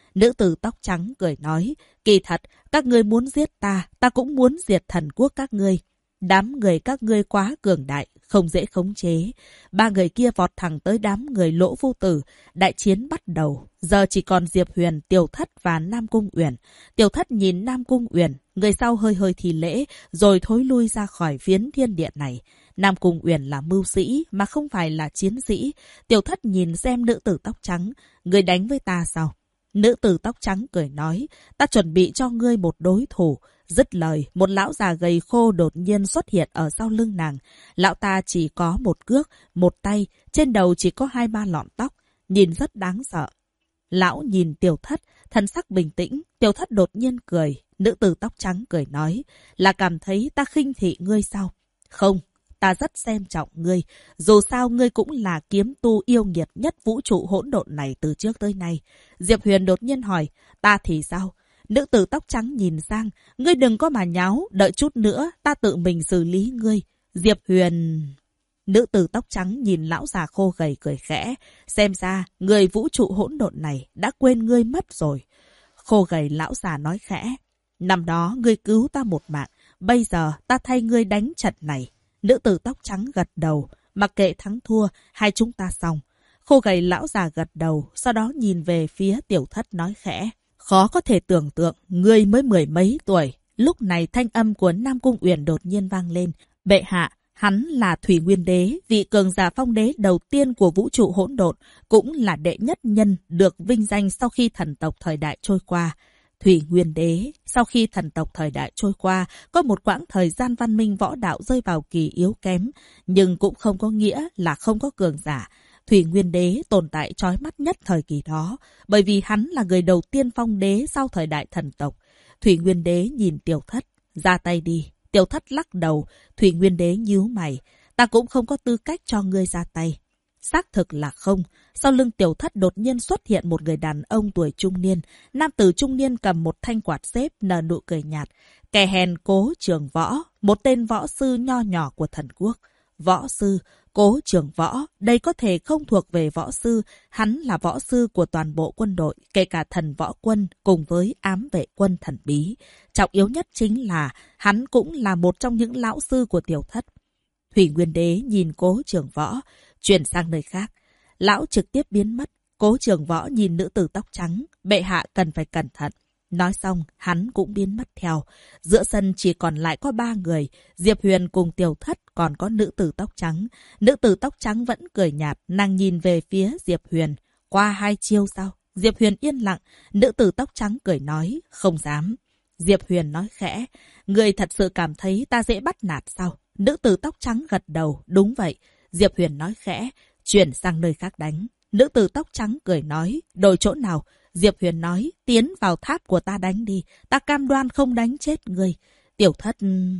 Nữ tử tóc trắng cười nói, kỳ thật, các ngươi muốn giết ta cũng muốn diệt thần quốc các ngươi. Đám người các ngươi quá cường đại, không dễ khống chế. Ba người kia vọt thẳng tới đám người Lỗ Vô Tử. Đại chiến bắt đầu. Giờ chỉ còn Diệp Huyền, Tiểu Thất và Nam Cung Uyển. Tiểu Thất nhìn Nam Cung Uyển, người sau hơi hơi thì lễ, rồi thối lui ra khỏi phiến thiên địa này. Nam Cung Uyển là mưu sĩ, mà không phải là chiến sĩ. Tiểu Thất nhìn xem nữ tử tóc trắng. Người đánh với ta sao? Nữ tử tóc trắng cười nói, ta chuẩn bị cho ngươi một đối thủ. Dứt lời, một lão già gầy khô đột nhiên xuất hiện ở sau lưng nàng. Lão ta chỉ có một cước, một tay, trên đầu chỉ có 2-3 lọn tóc, nhìn rất đáng sợ. Lão nhìn Tiểu Thất, thần sắc bình tĩnh, Tiểu Thất đột nhiên cười. Nữ tử tóc trắng cười nói, là cảm thấy ta khinh thị ngươi sao? Không, ta rất xem trọng ngươi. Dù sao ngươi cũng là kiếm tu yêu nghiệt nhất vũ trụ hỗn độn này từ trước tới nay. Diệp Huyền đột nhiên hỏi, ta thì sao? Nữ tử tóc trắng nhìn sang, ngươi đừng có mà nháo, đợi chút nữa, ta tự mình xử lý ngươi. Diệp Huyền... Nữ tử tóc trắng nhìn lão già khô gầy cười khẽ, xem ra người vũ trụ hỗn độn này đã quên ngươi mất rồi. Khô gầy lão già nói khẽ, năm đó ngươi cứu ta một mạng, bây giờ ta thay ngươi đánh trận này. Nữ tử tóc trắng gật đầu, mặc kệ thắng thua, hai chúng ta xong. Khô gầy lão già gật đầu, sau đó nhìn về phía Tiểu Thất nói khẽ. Khó có thể tưởng tượng, ngươi mới 10 mấy tuổi. Lúc này thanh âm của Nam Cung Uyển đột nhiên vang lên. Bệ hạ, hắn là Thủy Nguyên Đế, vị cường giả phong đế đầu tiên của vũ trụ hỗn độn, cũng là đệ nhất nhân được vinh danh sau khi thần tộc thời đại trôi qua. Thủy Nguyên Đế, sau khi thần tộc thời đại trôi qua, có một quãng thời gian văn minh võ đạo rơi vào kỳ yếu kém, nhưng cũng không có nghĩa là không có cường giả. Thủy Nguyên Đế tồn tại chói mắt nhất thời kỳ đó, bởi vì hắn là người đầu tiên phong đế sau thời đại thần tộc. Thủy Nguyên Đế nhìn Tiểu Thất, ra tay đi. Tiểu Thất lắc đầu, Thủy Nguyên Đế nhíu mày, ta cũng không có tư cách cho ngươi ra tay. Xác thực là không. Sau lưng Tiểu Thất đột nhiên xuất hiện một người đàn ông tuổi trung niên. Nam tử trung niên cầm một thanh quạt xếp, nở nụ cười nhạt. Kẻ hèn Cố Trường Võ, một tên võ sư nho nhỏ của thần quốc. Võ sư, Cố Trường Võ, đây có thể không thuộc về võ sư. Hắn là võ sư của toàn bộ quân đội, kể cả thần võ quân cùng với ám vệ quân thần bí. Trọng yếu nhất chính là hắn cũng là một trong những lão sư của Tiểu Thất. Thủy Nguyên Đế nhìn Cố Trường Võ, chuyển sang nơi khác. Lão trực tiếp biến mất. Cố Trường Võ nhìn nữ tử tóc trắng, bệ hạ cần phải cẩn thận. Nói xong, hắn cũng biến mất theo. Giữa sân chỉ còn lại có 3 người. Diệp Huyền cùng Tiểu Thất, còn có nữ tử tóc trắng. Nữ tử tóc trắng vẫn cười nhạt, nàng nhìn về phía Diệp Huyền. Qua 2 chiêu sao? Diệp Huyền yên lặng. Nữ tử tóc trắng cười nói, không dám. Diệp Huyền nói khẽ, người thật sự cảm thấy ta dễ bắt nạt sao? Nữ tử tóc trắng gật đầu, đúng vậy. Diệp Huyền nói khẽ, chuyển sang nơi khác đánh. Nữ tử tóc trắng cười nói, đổi chỗ nào? Diệp Huyền nói, tiến vào tháp của ta đánh đi, ta cam đoan không đánh chết người. Tiểu Thất...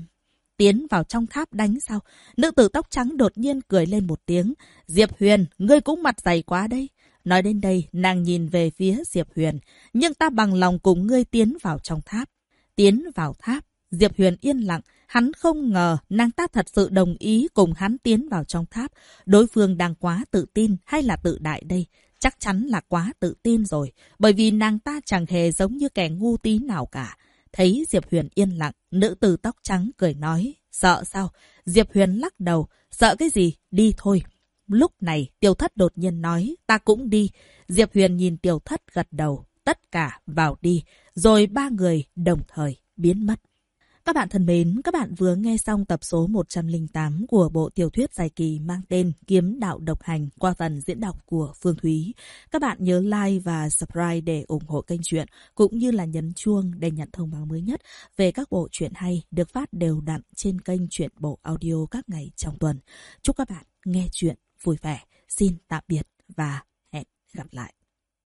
Tiến vào trong tháp đánh sao? Nữ tử tóc trắng đột nhiên cười lên một tiếng. Diệp Huyền, ngươi cũng mặt dày quá đấy. Nói đến đây, nàng nhìn về phía Diệp Huyền. Nhưng ta bằng lòng cùng ngươi tiến vào trong tháp. Tiến vào tháp. Diệp Huyền yên lặng. Hắn không ngờ nàng ta thật sự đồng ý cùng hắn tiến vào trong tháp. Đối phương đang quá tự tin hay là tự đại đây? Chắc chắn là quá tự tin rồi. Bởi vì nàng ta chẳng hề giống như kẻ ngu tí nào cả. Thấy Diệp Huyền yên lặng, nữ tử tóc trắng cười nói, sợ sao? Diệp Huyền lắc đầu, sợ cái gì? Đi thôi. Lúc này, Tiểu Thất đột nhiên nói, ta cũng đi. Diệp Huyền nhìn Tiểu Thất gật đầu, tất cả vào đi. Rồi 3 người đồng thời biến mất. Các bạn thân mến, các bạn vừa nghe xong tập số 108 của bộ tiểu thuyết dài kỳ mang tên Kiếm Đạo Độc Hành qua phần diễn đọc của Phương Thúy. Các bạn nhớ like và subscribe để ủng hộ kênh truyện, cũng như là nhấn chuông để nhận thông báo mới nhất về các bộ truyện hay được phát đều đặn trên kênh Truyện Bộ Audio các ngày trong tuần. Chúc các bạn nghe truyện vui vẻ. Xin tạm biệt và hẹn gặp lại.